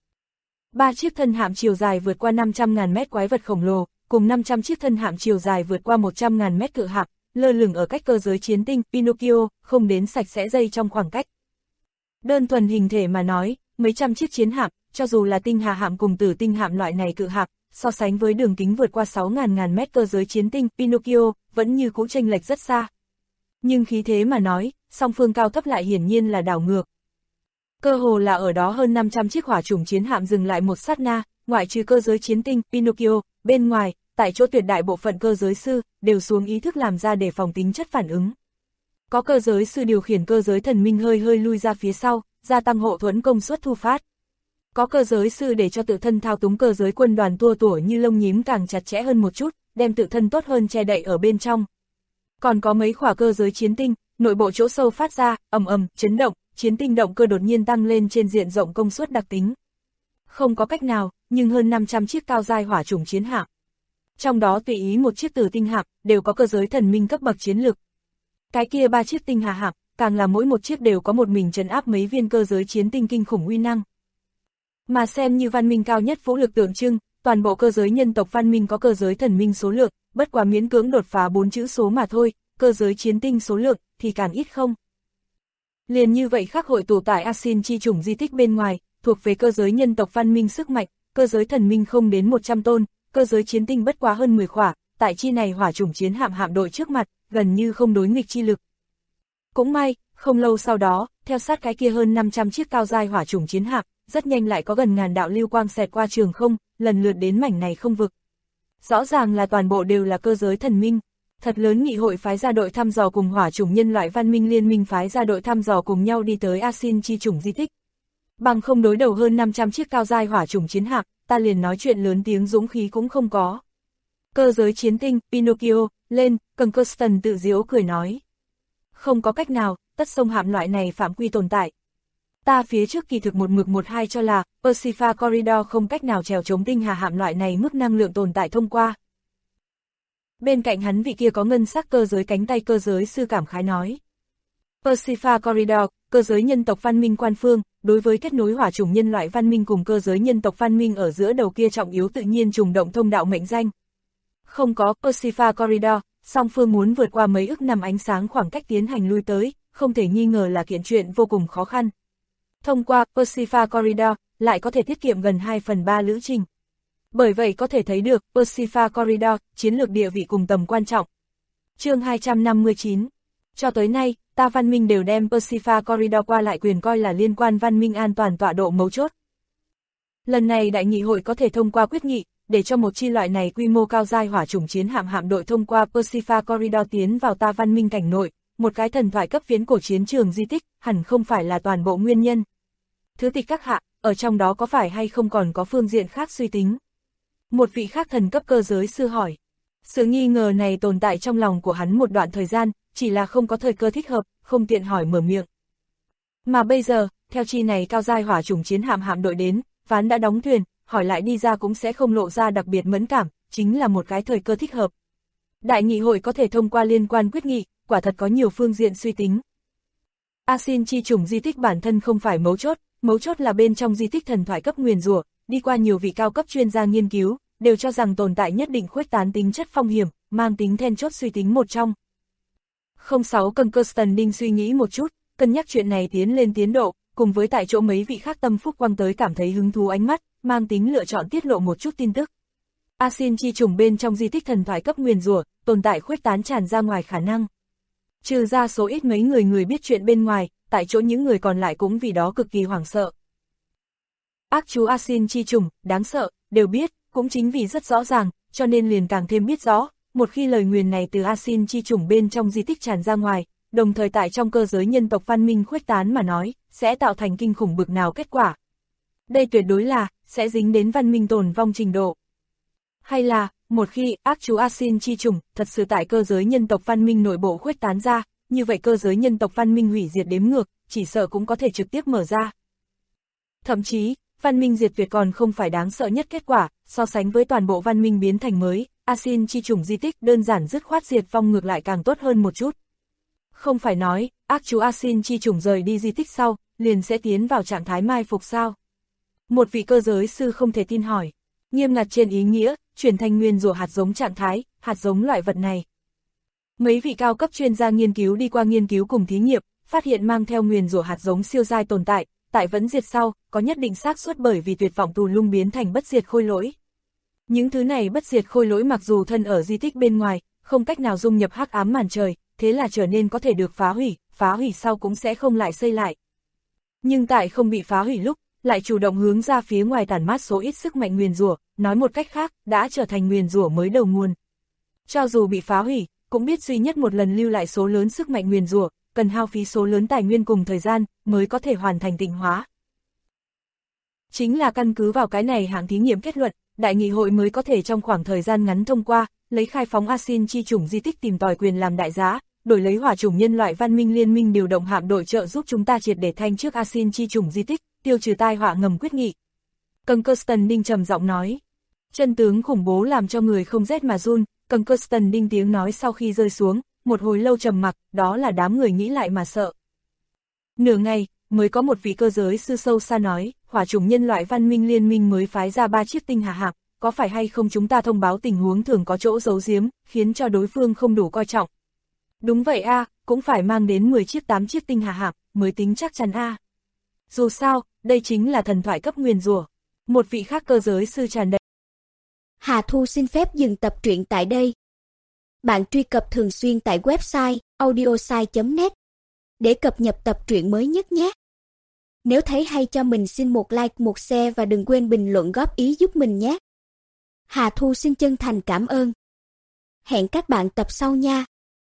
3 chiếc thân hạm chiều dài vượt qua 500.000 mét quái vật khổng lồ, cùng 500 chiếc thân hạm chiều dài vượt qua 100.000 mét cự hạm, lơ lửng ở cách cơ giới chiến tinh Pinocchio, không đến sạch sẽ giây trong khoảng cách. Đơn thuần hình thể mà nói, mấy trăm chiếc chiến hạm, cho dù là tinh hà hạm cùng tử tinh hạm loại này cự hạm, so sánh với đường kính vượt qua 6.000 mét cơ giới chiến tinh Pinocchio, vẫn như cũ chênh lệch rất xa. Nhưng khí thế mà nói, song phương cao thấp lại hiển nhiên là đảo ngược. Cơ hồ là ở đó hơn 500 chiếc hỏa chủng chiến hạm dừng lại một sát na, ngoại trừ cơ giới chiến tinh Pinocchio, bên ngoài, tại chỗ tuyệt đại bộ phận cơ giới sư, đều xuống ý thức làm ra để phòng tính chất phản ứng. Có cơ giới sư điều khiển cơ giới thần minh hơi lui ra phía sau, gia tăng hộ thuẫn công suất thu phát. Có cơ giới sư để cho tự thân thao túng cơ giới quân đoàn tua tủa như lông nhím càng chặt chẽ hơn một chút, đem tự thân tốt hơn che đậy ở bên trong. Còn có mấy khỏa cơ giới chiến tinh, nội bộ chỗ sâu phát ra, ầm chấn động, chiến tinh động cơ đột nhiên tăng lên trên diện rộng công suất đặc tính. Không có cách nào, nhưng hơn 500 chiếc cao giai hỏa chủng chiến hạm. Trong đó tùy ý một chiếc tử tinh hạm, đều có cơ giới thần minh cấp bậc chiến lược. Cái kia 3 chiếc tinh hà hạm, càng là mỗi một chiếc đều có một mình trấn áp mấy viên cơ giới chiến tinh kinh khủng uy năng. Mà xem như văn minh cao nhất vũ lực tượng trưng, toàn bộ cơ giới nhân tộc văn minh có cơ giới thần minh số lượng, bất quá miễn cưỡng đột phá 4 chữ số mà thôi, cơ giới chiến tinh số lượng thì càng ít không. Liền như vậy khắc hội tụ tại Asin chi chủng di tích bên ngoài, thuộc về cơ giới nhân tộc văn minh sức mạnh, cơ giới thần minh không đến 100 tôn, cơ giới chiến tinh bất quá hơn 10 khỏa, tại chi này hỏa chủng chiến hạm đội trước mặt, gần như không đối nghịch chi lực. Cũng may, không lâu sau đó, theo sát cái kia hơn 500 chiếc cao giai hỏa chủng chiến hạm, rất nhanh lại có gần ngàn đạo lưu quang xẹt qua trường không, lần lượt đến mảnh này không vực. Rõ ràng là toàn bộ đều là cơ giới thần minh. Thật lớn nghị hội phái ra đội thăm dò cùng hỏa chủng nhân loại văn minh liên minh phái ra đội thăm dò cùng nhau đi tới Asin chi chủng di tích. Bằng không đối đầu hơn 500 chiếc cao giai hỏa chủng chiến hạm, ta liền nói chuyện lớn tiếng dũng khí cũng không có. Cơ giới chiến tinh, Pinocchio, lên, Conkerston tự giễu cười nói. Không có cách nào, tất sông hạm loại này phạm quy tồn tại. Ta phía trước kỳ thực một mực 12 cho là, Persephone Corridor không cách nào trèo chống tinh hà hạm loại này mức năng lượng tồn tại thông qua. Bên cạnh hắn vị kia có ngân sắc cơ giới cánh tay cơ giới sư cảm khái nói. Persephone Corridor, cơ giới nhân tộc văn minh quan phương, đối với kết nối hỏa chủng nhân loại văn minh cùng cơ giới nhân tộc văn minh ở giữa đầu kia trọng yếu tự nhiên trùng động thông đạo mệnh danh. Không có Persephone Corridor, song phương muốn vượt qua mấy ức năm ánh sáng khoảng cách tiến hành lui tới, không thể nghi ngờ là kiện chuyện vô cùng khó khăn. Thông qua Persephone Corridor, lại có thể tiết kiệm gần 2/3 lữ trình. Bởi vậy có thể thấy được Persephone Corridor, chiến lược địa vị cùng tầm quan trọng. Chương 259. Cho tới nay, ta văn minh đều đem Persephone Corridor qua lại quyền coi là liên quan văn minh an toàn tọa độ mấu chốt. Lần này đại nghị hội có thể thông qua quyết nghị, để cho một chi loại này quy mô cao giai hỏa chủng chiến hạm đội thông qua Persephone Corridor tiến vào ta văn minh cảnh nội, một cái thần thoại cấp viễn cổ chiến trường di tích, hẳn không phải là toàn bộ nguyên nhân. Thứ tịch các hạ, ở trong đó có phải hay không còn có phương diện khác suy tính? Một vị khác thần cấp cơ giới sư hỏi. Sự nghi ngờ này tồn tại trong lòng của hắn một đoạn thời gian, chỉ là không có thời cơ thích hợp, không tiện hỏi mở miệng. Mà bây giờ, theo chi này cao giai hỏa chủng chiến hạm đội đến, ván đã đóng thuyền, hỏi lại đi ra cũng sẽ không lộ ra đặc biệt mẫn cảm, chính là một cái thời cơ thích hợp. Đại nghị hội có thể thông qua liên quan quyết nghị, quả thật có nhiều phương diện suy tính. Asin chi chủng di tích bản thân không phải mấu chốt là bên trong di tích thần thoại cấp nguyền rủa, đi qua nhiều vị cao cấp chuyên gia nghiên cứu, đều cho rằng tồn tại nhất định khuếch tán tính chất phong hiểm, mang tính then chốt suy tính một trong. 06 Conkerston Đinh suy nghĩ một chút, cân nhắc chuyện này tiến lên tiến độ, cùng với tại chỗ mấy vị khác tâm phúc quăng tới cảm thấy hứng thú ánh mắt, mang tính lựa chọn tiết lộ một chút tin tức. Asin chi chủng bên trong di tích thần thoại cấp nguyền rủa, tồn tại khuếch tán tràn ra ngoài khả năng. Trừ ra số ít mấy người biết chuyện bên ngoài, tại chỗ những người còn lại cũng vì đó cực kỳ hoảng sợ. Ác chú Asin chi chủng, đáng sợ, đều biết, cũng chính vì rất rõ ràng, cho nên liền càng thêm biết rõ, một khi lời nguyền này từ Asin chi chủng bên trong di tích tràn ra ngoài, đồng thời tại trong cơ giới nhân tộc văn minh khuếch tán mà nói, sẽ tạo thành kinh khủng bực nào kết quả. Đây tuyệt đối là, sẽ dính đến văn minh tồn vong trình độ. Hay là, một khi ác chú Asin chi chủng thật sự tại cơ giới nhân tộc văn minh nội bộ khuếch tán ra, như vậy cơ giới nhân tộc văn minh hủy diệt đếm ngược, chỉ sợ cũng có thể trực tiếp mở ra. Thậm chí, văn minh diệt tuyệt còn không phải đáng sợ nhất kết quả, so sánh với toàn bộ văn minh biến thành mới, Asin chi chủng di tích đơn giản dứt khoát diệt vong ngược lại càng tốt hơn một chút. Không phải nói, ác chú Asin chi chủng rời đi di tích sau, liền sẽ tiến vào trạng thái mai phục sao? Một vị cơ giới sư không thể tin hỏi. Nghiêm ngặt trên ý nghĩa, chuyển thành nguyên rủa hạt giống trạng thái, hạt giống loại vật này. Mấy vị cao cấp chuyên gia nghiên cứu đi qua nghiên cứu cùng thí nghiệm, phát hiện mang theo nguyên rủa hạt giống siêu giai tồn tại, tại vẫn diệt sau, có nhất định xác suất bởi vì tuyệt vọng tù lung biến thành bất diệt khôi lỗi. Những thứ này bất diệt khôi lỗi mặc dù thân ở di tích bên ngoài, không cách nào dung nhập hắc ám màn trời, thế là trở nên có thể được phá hủy sau cũng sẽ không lại xây lại. Nhưng tại không bị phá hủy lúc, lại chủ động hướng ra phía ngoài tản mát số ít sức mạnh nguyền rủa, nói một cách khác, đã trở thành nguyền rủa mới đầu nguồn. Cho dù bị phá hủy, cũng biết duy nhất một lần lưu lại số lớn sức mạnh nguyền rủa, cần hao phí số lớn tài nguyên cùng thời gian, mới có thể hoàn thành tịnh hóa. Chính là căn cứ vào cái này hạng thí nghiệm kết luận, đại nghị hội mới có thể trong khoảng thời gian ngắn thông qua, lấy khai phóng Asin chi chủng di tích tìm tòi quyền làm đại giá, đổi lấy hỏa chủng nhân loại văn minh liên minh điều động hạm đội trợ giúp chúng ta triệt để thanh trước Asin chi chủng di tích, tiêu trừ tai họa ngầm quyết nghị. Conkerston Đinh trầm giọng nói. Chân tướng khủng bố làm cho người không rét mà run, Conkerston Đinh tiếng nói sau khi rơi xuống, một hồi lâu trầm mặc, đó là đám người nghĩ lại mà sợ. Nửa ngày, mới có một vị cơ giới sư sâu xa nói, hỏa chủng nhân loại văn minh liên minh mới phái ra 3 chiếc tinh hà hạm, có phải hay không chúng ta thông báo tình huống thường có chỗ giấu giếm, khiến cho đối phương không đủ coi trọng. Đúng vậy a, cũng phải mang đến 10 chiếc 8 chiếc tinh hà hạm, mới tính chắc chắn a. Dù sao, đây chính là thần thoại cấp nguyền rủa. Một vị khác cơ giới sư tràn đầy. Hà Thu xin phép dừng tập truyện tại đây. Bạn truy cập thường xuyên tại website audiosai.net để cập nhật tập truyện mới nhất nhé. Nếu thấy hay cho mình xin một like, một share và đừng quên bình luận góp ý giúp mình nhé. Hà Thu xin chân thành cảm ơn. Hẹn các bạn tập sau nha.